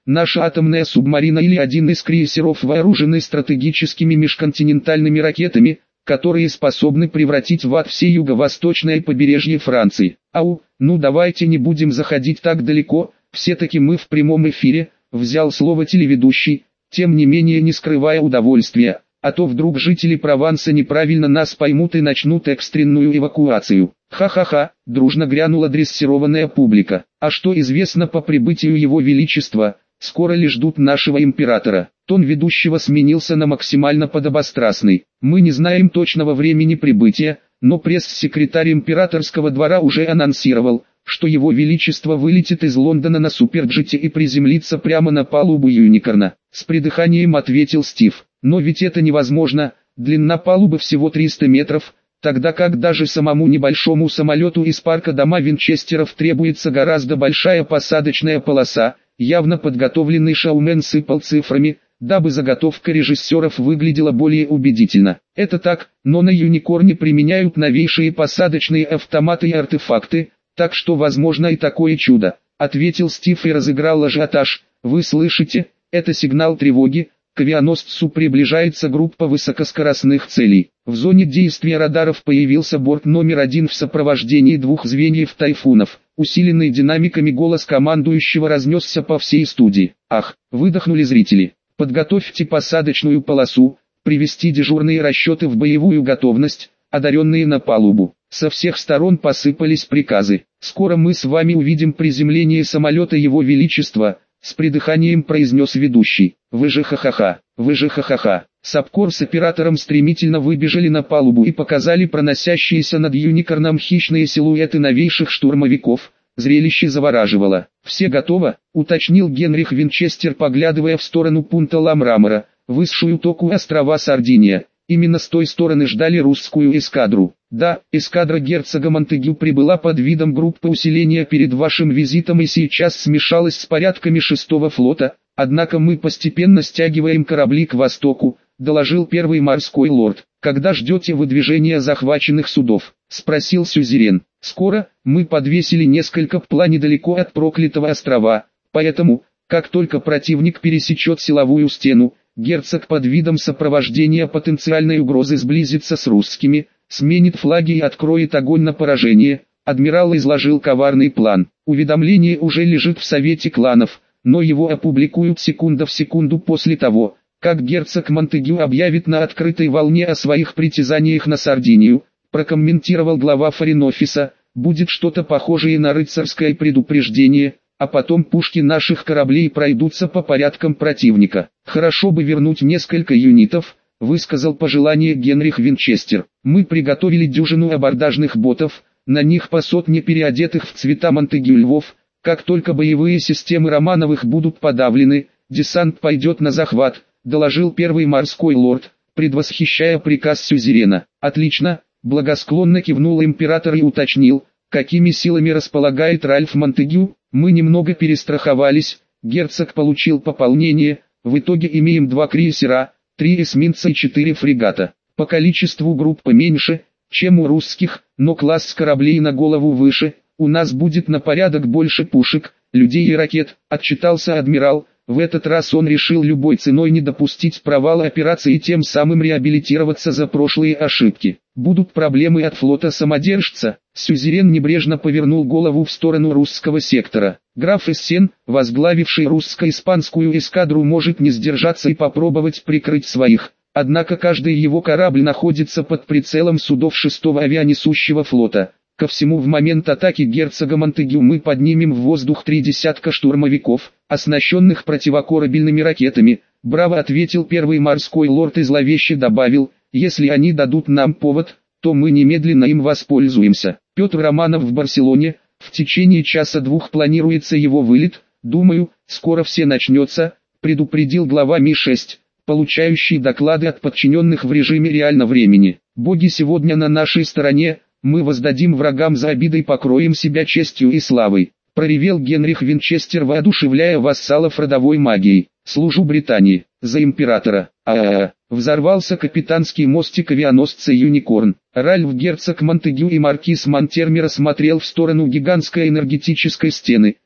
наша атомная субмарина или один из крейсеров вооружены стратегическими межконтинентальными ракетами, которые способны превратить в ад все юго-восточное побережье Франции. Ау, ну давайте не будем заходить так далеко, все-таки мы в прямом эфире, взял слово телеведущий, тем не менее не скрывая удовольствия, а то вдруг жители Прованса неправильно нас поймут и начнут экстренную эвакуацию. Ха-ха-ха, дружно грянула дрессированная публика. А что известно по прибытию его величества, скоро ли ждут нашего императора? Тон ведущего сменился на максимально подобострастный. Мы не знаем точного времени прибытия, но пресс-секретарь императорского двора уже анонсировал, что его величество вылетит из Лондона на суперджете и приземлится прямо на палубу Юникорна. С придыханием ответил Стив. Но ведь это невозможно, длина палубы всего триста метров, тогда как даже самому небольшому самолету из парка дома Винчестеров требуется гораздо большая посадочная полоса. Явно подготовленный шоумен сыпал цифрами, дабы заготовка режиссеров выглядела более убедительно. Это так, но на Юникорне применяют новейшие посадочные автоматы и артефакты, так что возможно и такое чудо, ответил Стив и разыграл ажиотаж. Вы слышите, это сигнал тревоги, к авианосцу приближается группа высокоскоростных целей. В зоне действия радаров появился борт номер один в сопровождении двух звеньев тайфунов. Усиленный динамиками голос командующего разнесся по всей студии. Ах, выдохнули зрители. Подготовьте посадочную полосу, привести дежурные расчеты в боевую готовность, одаренные на палубу. Со всех сторон посыпались приказы. Скоро мы с вами увидим приземление самолета Его Величества, с придыханием произнес ведущий. Вы же ха-ха-ха, вы же ха-ха-ха. Сапкор с оператором стремительно выбежали на палубу и показали проносящиеся над Юникорном хищные силуэты новейших штурмовиков. Зрелище завораживало. «Все готово?» — уточнил Генрих Винчестер, поглядывая в сторону пункта Ла-Мрамора, высшую току острова Сардиния. Именно с той стороны ждали русскую эскадру. Да, эскадра герцога Монтегю прибыла под видом группы усиления перед вашим визитом и сейчас смешалась с порядками шестого флота, однако мы постепенно стягиваем корабли к востоку, доложил первый морской лорд. Когда ждете выдвижения захваченных судов? Спросил сюзерен. Скоро, мы подвесили несколько пла недалеко от проклятого острова, поэтому, как только противник пересечет силовую стену, герцог под видом сопровождения потенциальной угрозы сблизится с русскими, сменит флаги и откроет огонь на поражение. Адмирал изложил коварный план. Уведомление уже лежит в Совете кланов, но его опубликуют секунда в секунду после того, как герцог Монтегю объявит на открытой волне о своих притязаниях на Сардинию, прокомментировал глава форин-офиса. Будет что-то похожее на рыцарское предупреждение, а потом пушки наших кораблей пройдутся по порядкам противника. Хорошо бы вернуть несколько юнитов, высказал пожелание Генрих Винчестер. Мы приготовили дюжину абордажных ботов, на них по сотне переодетых в цвета Монтегю львов. Как только боевые системы Романовых будут подавлены, десант пойдет на захват, доложил первый морской лорд, предвосхищая приказ сюзерена. Отлично, благосклонно кивнул император и уточнил, какими силами располагает Ральф Монтегю. Мы немного перестраховались, герцог получил пополнение, в итоге имеем два крейсера, три эсминца и четыре фрегата. По количеству группы меньше, чем у русских, но класс кораблей на голову выше, у нас будет на порядок больше пушек, людей и ракет, отчитался адмирал. В этот раз он решил любой ценой не допустить провала операции и тем самым реабилитироваться за прошлые ошибки. Будут проблемы от флота самодержца. Сюзерен небрежно повернул голову в сторону русского сектора. Граф Эссен, возглавивший русско-испанскую эскадру, может не сдержаться и попробовать прикрыть своих. Однако каждый его корабль находится под прицелом судов шестого авианесущего флота. Ко всему, в момент атаки герцога Монтегю мы поднимем в воздух три десятка штурмовиков, оснащенных противокорабельными ракетами. Браво, ответил первый морской лорд и зловеще добавил, если они дадут нам повод, то мы немедленно им воспользуемся. Петр Романов в Барселоне, в течение часа-двух планируется его вылет, думаю, скоро все начнется, предупредил глава Ми шесть, получающий доклады от подчиненных в режиме реального времени. Боги сегодня на нашей стороне. Мы воздадим врагам за обиды и покроем себя честью и славой, проревел Генрих Винчестер, воодушевляя вассалов родовой магией. Служу Британии, за императора. А-а-а, взорвался капитанский мостик авианосца Юникорн. Ральф герцог Монтегю и маркиз Монтермер смотрел в сторону гигантской энергетической стены,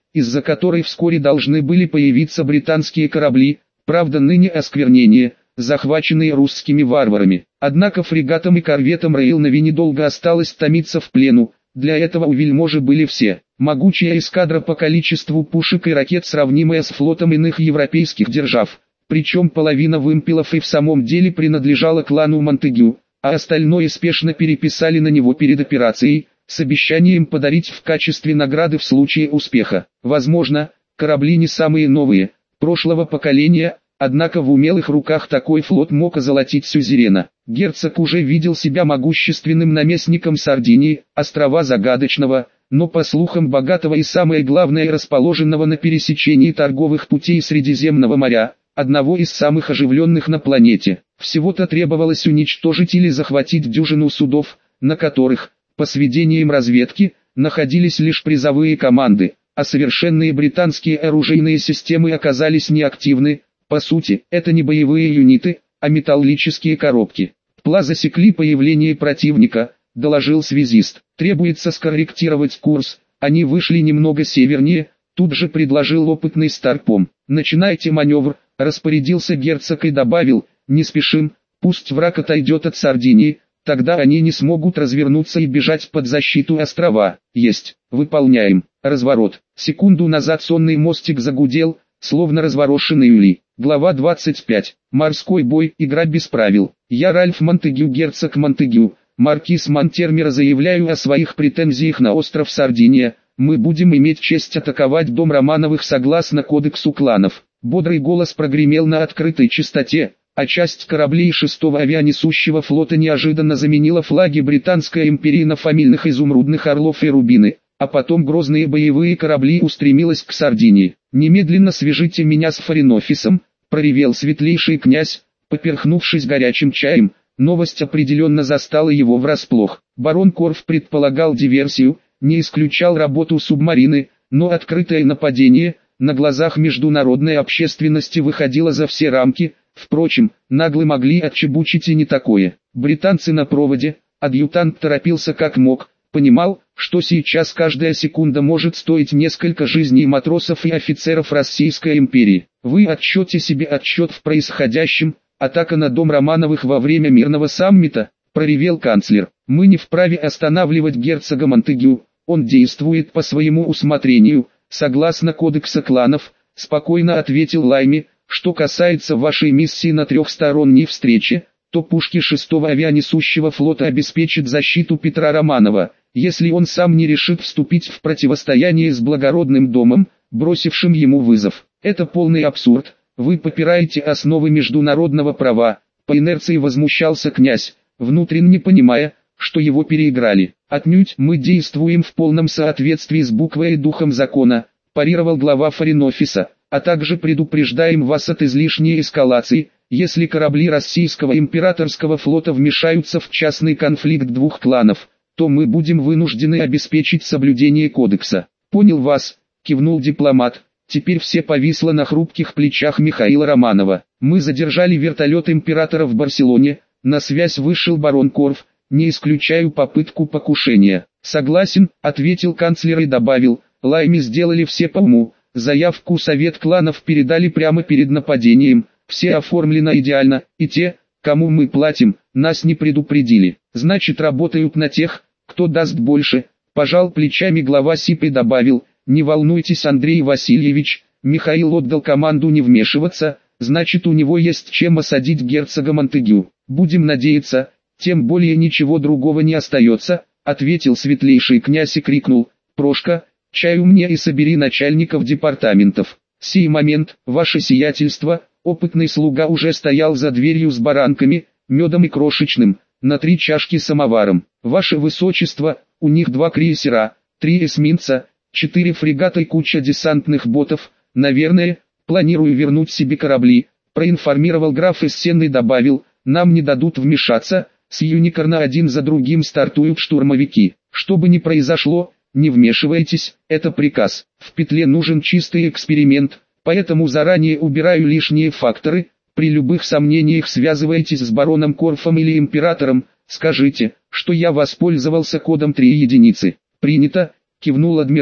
из-за которой вскоре должны были появиться британские корабли, правда ныне осквернение, захваченные русскими варварами. Однако фрегатам и корветам Роyal Navy недолго осталось томиться в плену, для этого у вельможи были все. Могучая эскадра по количеству пушек и ракет, сравнимая с флотом иных европейских держав, причем половина вымпелов и в самом деле принадлежала клану Монтегю, а остальное спешно переписали на него перед операцией, с обещанием подарить в качестве награды в случае успеха. Возможно, корабли не самые новые, прошлого поколения, однако в умелых руках такой флот мог озолотить сюзерена. Герцог уже видел себя могущественным наместником Сардинии, острова загадочного, но по слухам богатого и самое главное расположенного на пересечении торговых путей Средиземного моря, одного из самых оживленных на планете. Всего-то требовалось уничтожить или захватить дюжину судов, на которых, по сведениям разведки, находились лишь призовые команды, а совершенные британские оружейные системы оказались неактивны. По сути, это не боевые юниты, а металлические коробки. Пла засекли появление противника, доложил связист. Требуется скорректировать курс, они вышли немного севернее, тут же предложил опытный Старпом. Начинайте маневр, распорядился герцог и добавил, не спешим, пусть враг отойдет от Сардинии, тогда они не смогут развернуться и бежать под защиту острова. Есть, выполняем. Разворот. Секунду назад сонный мостик загудел, словно разворошенный улей. Глава двадцать пять. Морской бой. Игра без правил. Я Ральф Монтегю, герцог Монтегю, маркиз Монтермера, заявляю о своих претензиях на остров Сардиния. Мы будем иметь честь атаковать дом Романовых согласно кодексу кланов. Бодрый голос прогремел на открытой частоте, а часть кораблей шестого авианесущего флота неожиданно заменила флаги Британской империи на фамильных изумрудных орлов и рубины, а потом грозные боевые корабли устремились к Сардинии. «Немедленно свяжите меня с форин-офисом», — проревел светлейший князь, поперхнувшись горячим чаем. Новость определенно застала его врасплох. Барон Корф предполагал диверсию, не исключал работу субмарины, но открытое нападение на глазах международной общественности выходило за все рамки. Впрочем, наглы могли отчебучить и не такое. Британцы на проводе, адъютант торопился как мог, понимал, что сейчас каждая секунда может стоить несколько жизней матросов и офицеров Российской империи. Вы отчете себе отчет в происходящем, атака на дом Романовых во время мирного саммита, проревел канцлер. Мы не вправе останавливать герцога Монтегю, он действует по своему усмотрению, согласно кодекса кланов, спокойно ответил Лайми. Что касается вашей миссии на трехсторонней встрече, то пушки шестого авианесущего флота обеспечат защиту Петра Романова, если он сам не решит вступить в противостояние с благородным домом, бросившим ему вызов. Это полный абсурд, вы попираете основы международного права, по инерции возмущался князь, внутренне понимая, что его переиграли. Отнюдь мы действуем в полном соответствии с буквой и духом закона, парировал глава форин-офиса. А также предупреждаем вас от излишней эскалации, если корабли российского императорского флота вмешаются в частный конфликт двух кланов, то мы будем вынуждены обеспечить соблюдение кодекса. Понял вас, кивнул дипломат, теперь все повисло на хрупких плечах Михаила Романова. Мы задержали вертолет императора в Барселоне, на связь вышел барон Корф, не исключаю попытку покушения. Согласен, ответил канцлер и добавил, Лайми сделали все по уму. Заявку совет кланов передали прямо перед нападением, все оформлено идеально, и те, кому мы платим, нас не предупредили. Значит, работают на тех, кто даст больше. Пожал плечами глава СИП и добавил, не волнуйтесь, Андрей Васильевич, Михаил отдал команду не вмешиваться, значит, у него есть чем осадить герцога Монтегю. Будем надеяться, тем более ничего другого не остается, ответил светлейший князь и крикнул, Прошка, чаю мне и собери начальников департаментов. Сей момент, ваше сиятельство, опытный слуга уже стоял за дверью с баранками, медом и крошечным, на три чашки самоваром. Ваше высочество, у них два крейсера, три эсминца, четыре фрегата и куча десантных ботов, наверное, планирую вернуть себе корабли, проинформировал граф Эссен и добавил, нам не дадут вмешаться, с Юникорна один за другим стартуют штурмовики. Что бы ни произошло, не вмешивайтесь, это приказ. В петле нужен чистый эксперимент, поэтому заранее убираю лишние факторы. При любых сомнениях связывайтесь с бароном Корфом или императором, скажите, что я воспользовался кодом три единицы. Принято, кивнул адмирал,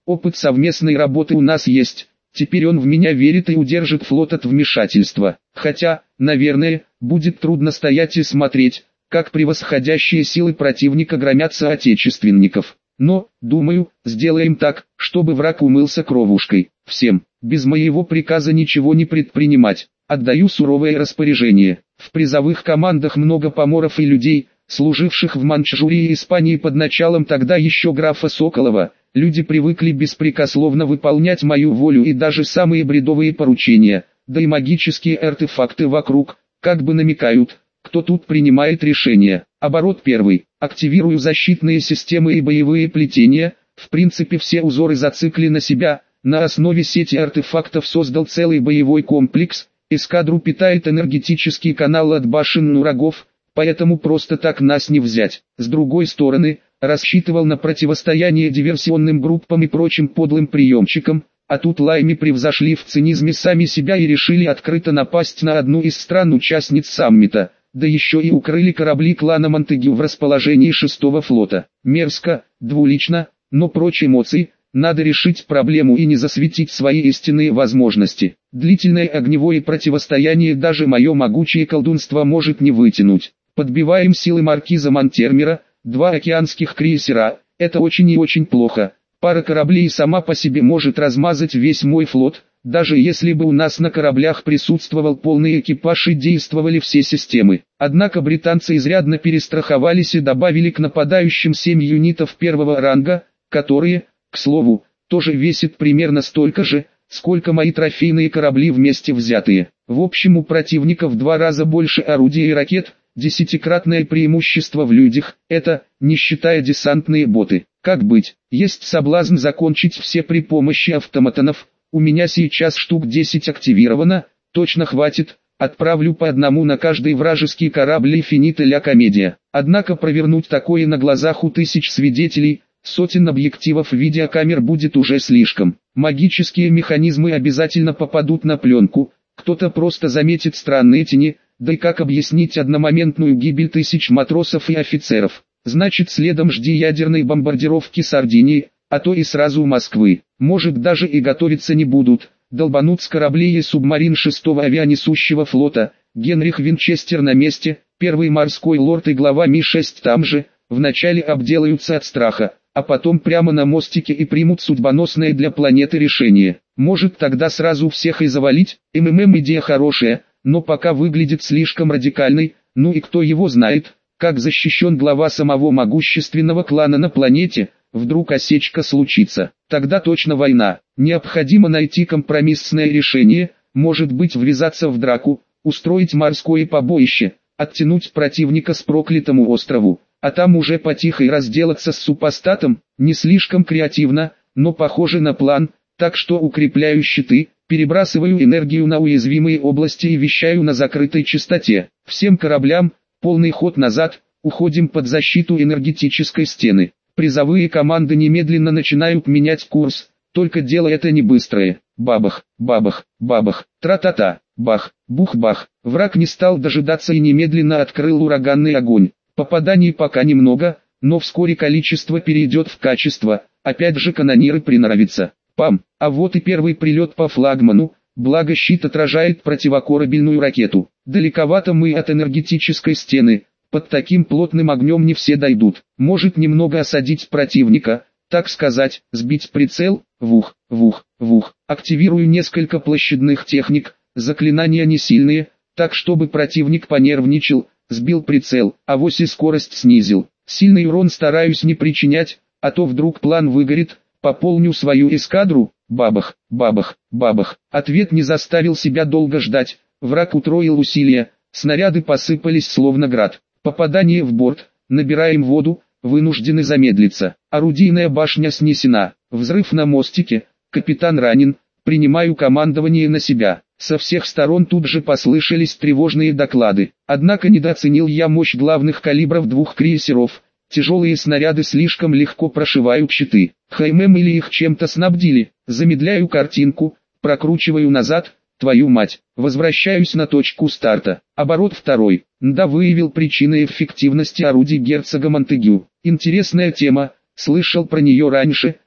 Опыт совместной работы у нас есть. Теперь он в меня верит и удержит флот от вмешательства. Хотя, наверное, будет трудно стоять и смотреть, как превосходящие силы противника громятся отечественников. Но, думаю, сделаем так, чтобы враг умылся кровушкой. Всем, без моего приказа ничего не предпринимать. Отдаю суровое распоряжение. В призовых командах много поморов и людей, служивших в Манчжурии и Испании под началом тогда еще графа Соколова. Люди привыкли беспрекословно выполнять мою волю и даже самые бредовые поручения, да и магические артефакты вокруг, как бы намекают, кто тут принимает решения. Оборот первый. Активирую защитные системы и боевые плетения. В принципе все узоры зацикли на себя. На основе сети артефактов создал целый боевой комплекс. Эскадру питает энергетический канал от башен Нурагов, поэтому просто так нас не взять. С другой стороны, рассчитывал на противостояние диверсионным группам и прочим подлым приемчикам, а тут лайми превзошли в цинизме сами себя и решили открыто напасть на одну из стран-участниц саммита, да еще и укрыли корабли клана Монтегю в расположении шестого флота. Мерзко, двулично, но прочь эмоций, надо решить проблему и не засветить свои истинные возможности. Длительное огневое противостояние даже мое могучее колдунство может не вытянуть. Подбиваем силы маркиза Монтермера, два океанских крейсера, это очень и очень плохо. Пара кораблей сама по себе может размазать весь мой флот, даже если бы у нас на кораблях присутствовал полный экипаж и действовали все системы. Однако британцы изрядно перестраховались и добавили к нападающим семь юнитов первого ранга, которые, к слову, тоже весят примерно столько же, сколько мои трофейные корабли вместе взятые. В общем, у противника в два раза больше орудий и ракет, десятикратное преимущество в людях, это, не считая десантные боты. Как быть? Есть соблазн закончить все при помощи автоматонов. У меня сейчас штук десять активировано, точно хватит, отправлю по одному на каждый вражеский корабль и финита ля комедия. Однако провернуть такое на глазах у тысяч свидетелей, сотен объективов видеокамер будет уже слишком. Магические механизмы обязательно попадут на пленку, кто-то просто заметит странные тени, да и как объяснить одномоментную гибель тысяч матросов и офицеров? Значит, следом жди ядерной бомбардировки Сардинии, а то и сразу Москвы. Может, даже и готовиться не будут, долбанут с кораблей и субмарин шестого авианесущего флота. Генрих Винчестер на месте, первый морской лорд и глава Ми шесть там же, вначале обделаются от страха, а потом прямо на мостике и примут судьбоносное для планеты решение. Может, тогда сразу всех и завалить? МММ идея хорошая, но пока выглядит слишком радикальной, ну и кто его знает, как защищен глава самого могущественного клана на планете. Вдруг осечка случится, тогда точно война. Необходимо найти компромиссное решение, может быть ввязаться в драку, устроить морское побоище, оттянуть противника с проклятому острову, а там уже потихо разделаться с супостатом. Не слишком креативно, но похоже на план, так что укрепляю щиты, перебрасываю энергию на уязвимые области и вещаю на закрытой частоте. Всем кораблям, полный ход назад, уходим под защиту энергетической стены. Призовые команды немедленно начинают менять курс, только дело это не быстрое. Бабах, бабах, бабах, тра-та-та, бах, бух-бах. Враг не стал дожидаться и немедленно открыл ураганный огонь. Попаданий пока немного, но вскоре количество перейдет в качество, опять же канониры приноровятся. Пам, а вот и первый прилет по флагману, благо щит отражает противокорабельную ракету. Далековато мы от энергетической стены. Под таким плотным огнем не все дойдут. Может немного осадить противника, так сказать, сбить прицел. Вух, вух, вух. Активирую несколько площадных техник, заклинания не сильные, так чтобы противник понервничал, сбил прицел, авось и скорость снизил. Сильный урон стараюсь не причинять, а то вдруг план выгорит, пополню свою эскадру. Бабах, бабах, бабах. Ответ не заставил себя долго ждать, враг утроил усилия, снаряды посыпались словно град. Попадание в борт, набираем воду, вынуждены замедлиться. Орудийная башня снесена, взрыв на мостике, капитан ранен, принимаю командование на себя. Со всех сторон тут же послышались тревожные доклады. Однако недооценил я мощь главных калибров двух крейсеров. Тяжелые снаряды слишком легко прошивают щиты. ХММ или их чем-то снабдили. Замедляю картинку, прокручиваю назад. Твою мать, возвращаюсь на точку старта. Оборот второй. Да, выявил причины эффективности орудий герцога Монтегю. Интересная тема, слышал про нее раньше,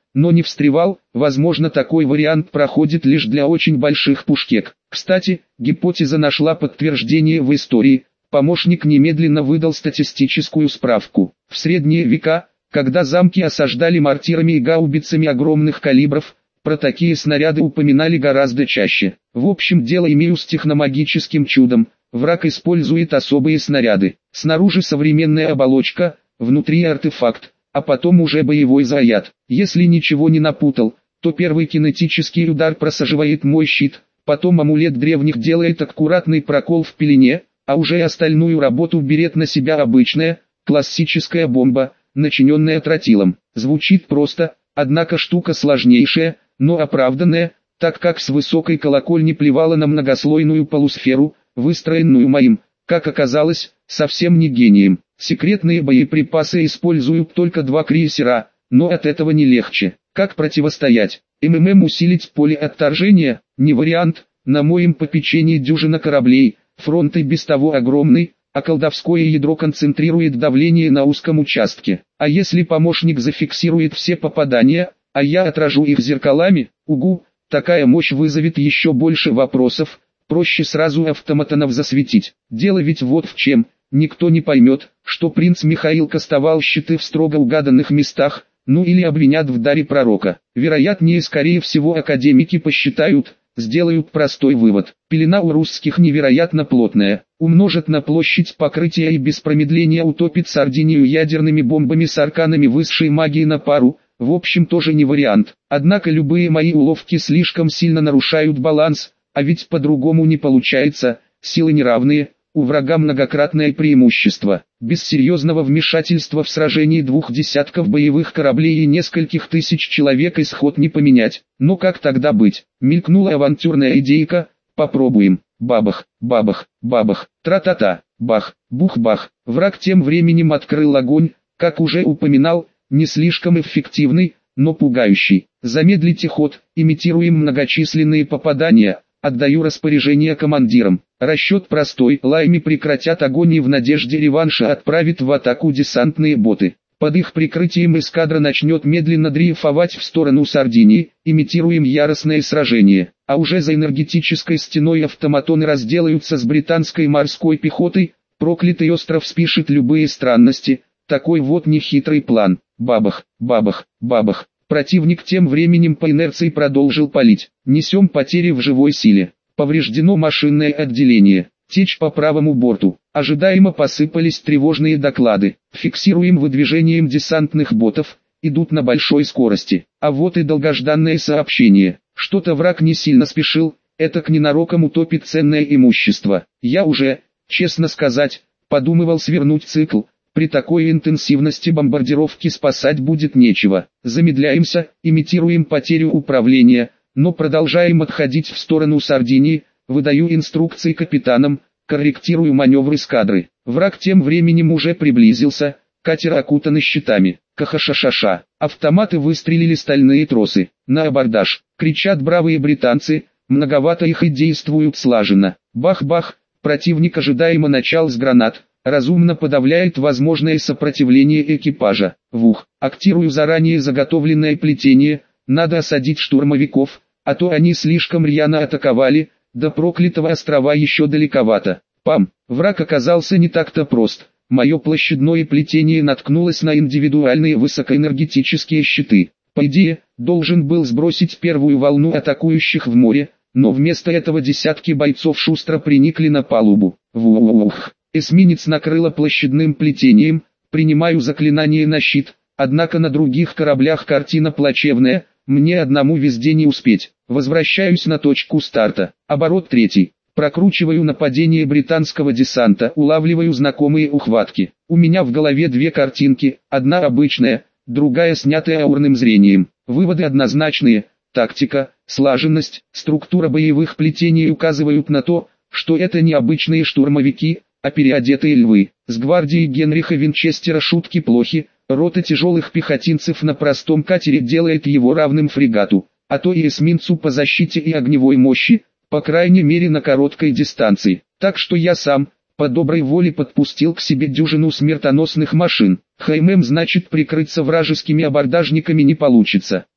но не встревал. Возможно, такой вариант проходит лишь для очень больших пушкет. Кстати, гипотеза нашла подтверждение в истории. Помощник немедленно выдал статистическую справку. В средние века, когда замки осаждали мортирами и гаубицами огромных калибров, про такие снаряды упоминали гораздо чаще. В общем, дело имею с техномагическим чудом. Враг использует особые снаряды. Снаружи современная оболочка, внутри артефакт, а потом уже боевой заряд. Если ничего не напутал, то первый кинетический удар просаживает мой щит, потом амулет древних делает аккуратный прокол в пелене, а уже остальную работу берет на себя обычная, классическая бомба, начиненная тротилом. Звучит просто, однако штука сложнейшая, но оправданная, так как с высокой колокольни плевала на многослойную полусферу, выстроенную моим, как оказалось, совсем не гением. Секретные боеприпасы используют только два крейсера, но от этого не легче. Как противостоять? МММ усилить поле отторжения? Не вариант, на моем попечении дюжина кораблей, фронт и без того огромный, а колдовское ядро концентрирует давление на узком участке. А если помощник зафиксирует все попадания, а я отражу их зеркалами? Угу, такая мощь вызовет еще больше вопросов. Проще сразу автоматонов засветить. Дело ведь вот в чем. Никто не поймет, что принц Михаил кастовал щиты в строго угаданных местах, ну или обвинят в даре пророка. Вероятнее, скорее всего, академики посчитают, сделают простой вывод. Пелена у русских невероятно плотная, умножат на площадь покрытия и без промедления утопит Сардинию ядерными бомбами с арканами высшей магии на пару. В общем, тоже не вариант. Однако любые мои уловки слишком сильно нарушают баланс, а ведь по-другому не получается, силы неравные, у врага многократное преимущество. Без серьезного вмешательства в сражении двух десятков боевых кораблей и нескольких тысяч человек исход не поменять. Но как тогда быть? Мелькнула авантюрная идейка, попробуем. Бабах, бабах, бабах, тра-та-та, бах, бух-бах. Враг тем временем открыл огонь, как уже упоминал, не слишком эффективный, но пугающий. Замедлите ход, имитируем многочисленные попадания. Отдаю распоряжение командирам. Расчет простой. Лайми прекратят огонь и в надежде реванша отправит в атаку десантные боты. Под их прикрытием эскадра начнет медленно дрейфовать в сторону Сардинии. Имитируем яростное сражение. А уже за энергетической стеной автоматоны разделаются с британской морской пехотой. Проклятый остров спишет любые странности. Такой вот нехитрый план. Бабах, бабах, бабах. Противник тем временем по инерции продолжил палить. Несем потери в живой силе. Повреждено машинное отделение. Течь по правому борту. Ожидаемо посыпались тревожные доклады. Фиксируем выдвижением десантных ботов. Идут на большой скорости. А вот и долгожданное сообщение. Что-то враг не сильно спешил. Этак ненароком утопит ценное имущество. Я уже, честно сказать, подумывал свернуть цикл. При такой интенсивности бомбардировки спасать будет нечего. Замедляемся, имитируем потерю управления, но продолжаем отходить в сторону Сардинии, выдаю инструкции капитанам, корректирую маневры эскадры. Враг тем временем уже приблизился, катер окутаны щитами. Кахашашаша. Автоматы выстрелили стальные тросы. На абордаж. Кричат бравые британцы, многовато их и действуют слаженно. Бах-бах, противник ожидаемо начал с гранат. Разумно подавляет возможное сопротивление экипажа. Вух, актирую заранее заготовленное плетение, надо осадить штурмовиков, а то они слишком рьяно атаковали, до проклятого острова еще далековато. Пам, враг оказался не так-то прост. Мое площадное плетение наткнулось на индивидуальные высокоэнергетические щиты. По идее, должен был сбросить первую волну атакующих в море, но вместо этого десятки бойцов шустро приникли на палубу. Вух. Эсминец накрыло площадным плетением, принимаю заклинание на щит, однако на других кораблях картина плачевная, мне одному везде не успеть. Возвращаюсь на точку старта. Оборот третий. Прокручиваю нападение британского десанта, улавливаю знакомые ухватки. У меня в голове две картинки, одна обычная, другая снятая аурным зрением. Выводы однозначные. Тактика, слаженность, структура боевых плетений указывают на то, что это не обычные штурмовики, а переодетые львы. С гвардией Генриха Винчестера шутки плохи, рота тяжелых пехотинцев на простом катере делает его равным фрегату, а то и эсминцу по защите и огневой мощи, по крайней мере на короткой дистанции. Так что я сам, по доброй воле подпустил к себе дюжину смертоносных машин. ХММ значит прикрыться вражескими абордажниками не получится.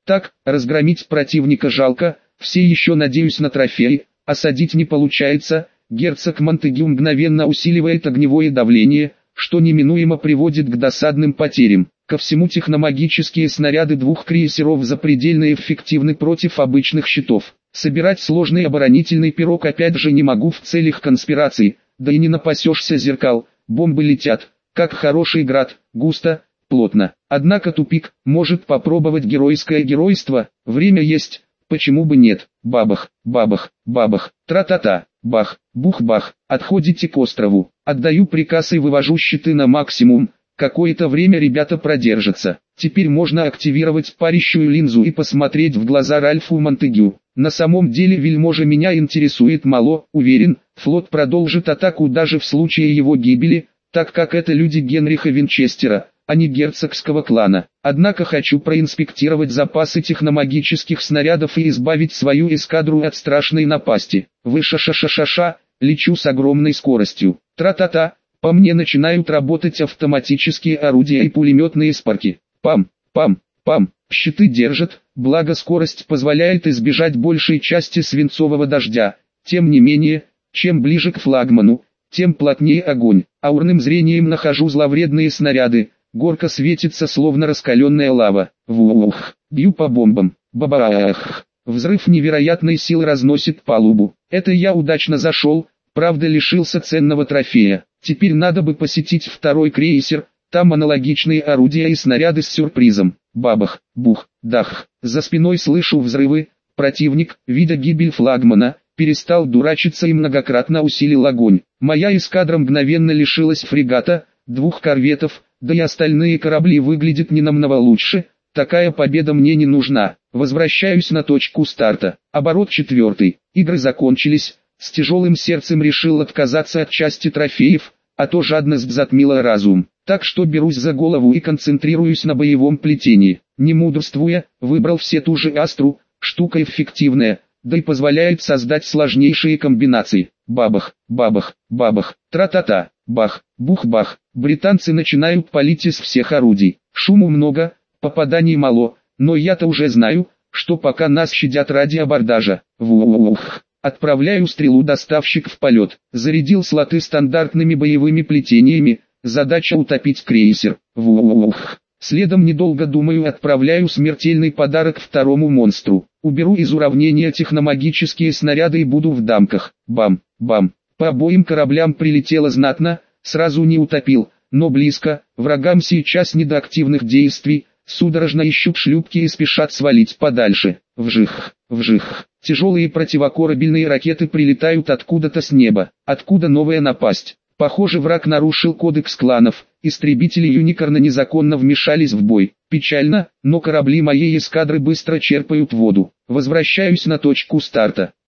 Так, разгромить противника жалко, все еще надеюсь на трофей, осадить не получается. Герцог Монтегю мгновенно усиливает огневое давление, что неминуемо приводит к досадным потерям. Ко всему техномагические снаряды двух крейсеров запредельно эффективны против обычных щитов. Собирать сложный оборонительный пирог опять же не могу в целях конспирации, да и не напасешься зеркал, бомбы летят, как хороший град, густо, плотно. Однако тупик, может попробовать геройское геройство, время есть, почему бы нет. Бабах, бабах, бабах, тра-та-та, бах, бух-бах, отходите к острову. Отдаю приказ и вывожу щиты на максимум. Какое-то время ребята продержатся. Теперь можно активировать парящую линзу и посмотреть в глаза Ральфу Монтегю. На самом деле вельможа меня интересует мало, уверен, флот продолжит атаку даже в случае его гибели, так как это люди Генриха Винчестера, а не герцогского клана. Однако хочу проинспектировать запасы техномагических снарядов и избавить свою эскадру от страшной напасти. Выша-ша-ша-ша-ша, лечу с огромной скоростью. Тра-та-та. По мне начинают работать автоматические орудия и пулеметные спарки. Пам, пам, пам, щиты держат, благо скорость позволяет избежать большей части свинцового дождя. Тем не менее, чем ближе к флагману, тем плотнее огонь. Аурным зрением нахожу зловредные снаряды, горка светится словно раскаленная лава. Вух, бью по бомбам, бабах. Взрыв невероятной силы разносит палубу. Это я удачно зашел, правда лишился ценного трофея. Теперь надо бы посетить второй крейсер, там аналогичные орудия и снаряды с сюрпризом. Бабах, бух, дах. За спиной слышу взрывы. Противник, видя гибель флагмана, перестал дурачиться и многократно усилил огонь. Моя эскадра мгновенно лишилась фрегата, двух корветов, да и остальные корабли выглядят ненамного лучше. Такая победа мне не нужна. Возвращаюсь на точку старта. Оборот четвертый. Игры закончились. С тяжелым сердцем решил отказаться от части трофеев, а то жадность затмила разум. Так что берусь за голову и концентрируюсь на боевом плетении. Не мудрствуя, выбрал все ту же астру, штука эффективная, да и позволяет создать сложнейшие комбинации. Бабах, бабах, бабах, тра-та-та, бах, бух-бах. Британцы начинают палить из всех орудий. Шуму много, попаданий мало, но я-то уже знаю, что пока нас щадят ради абордажа. Вух. Отправляю стрелу-доставщик в полет. Зарядил слоты стандартными боевыми плетениями. Задача утопить крейсер. Вух. Следом, недолго думаю, отправляю смертельный подарок второму монстру. Уберу из уравнения техномагические снаряды и буду в дамках. Бам, бам. По обоим кораблям прилетело знатно, сразу не утопил, но близко. Врагам сейчас не до активных действий. Судорожно ищут шлюпки и спешат свалить подальше. Вжих, вжих. Тяжелые противокорабельные ракеты прилетают откуда-то с неба. Откуда новая напасть? Похоже, враг нарушил кодекс кланов. Истребители Юникорна незаконно вмешались в бой. Печально, но корабли моей эскадры быстро черпают воду. Возвращаюсь на точку старта.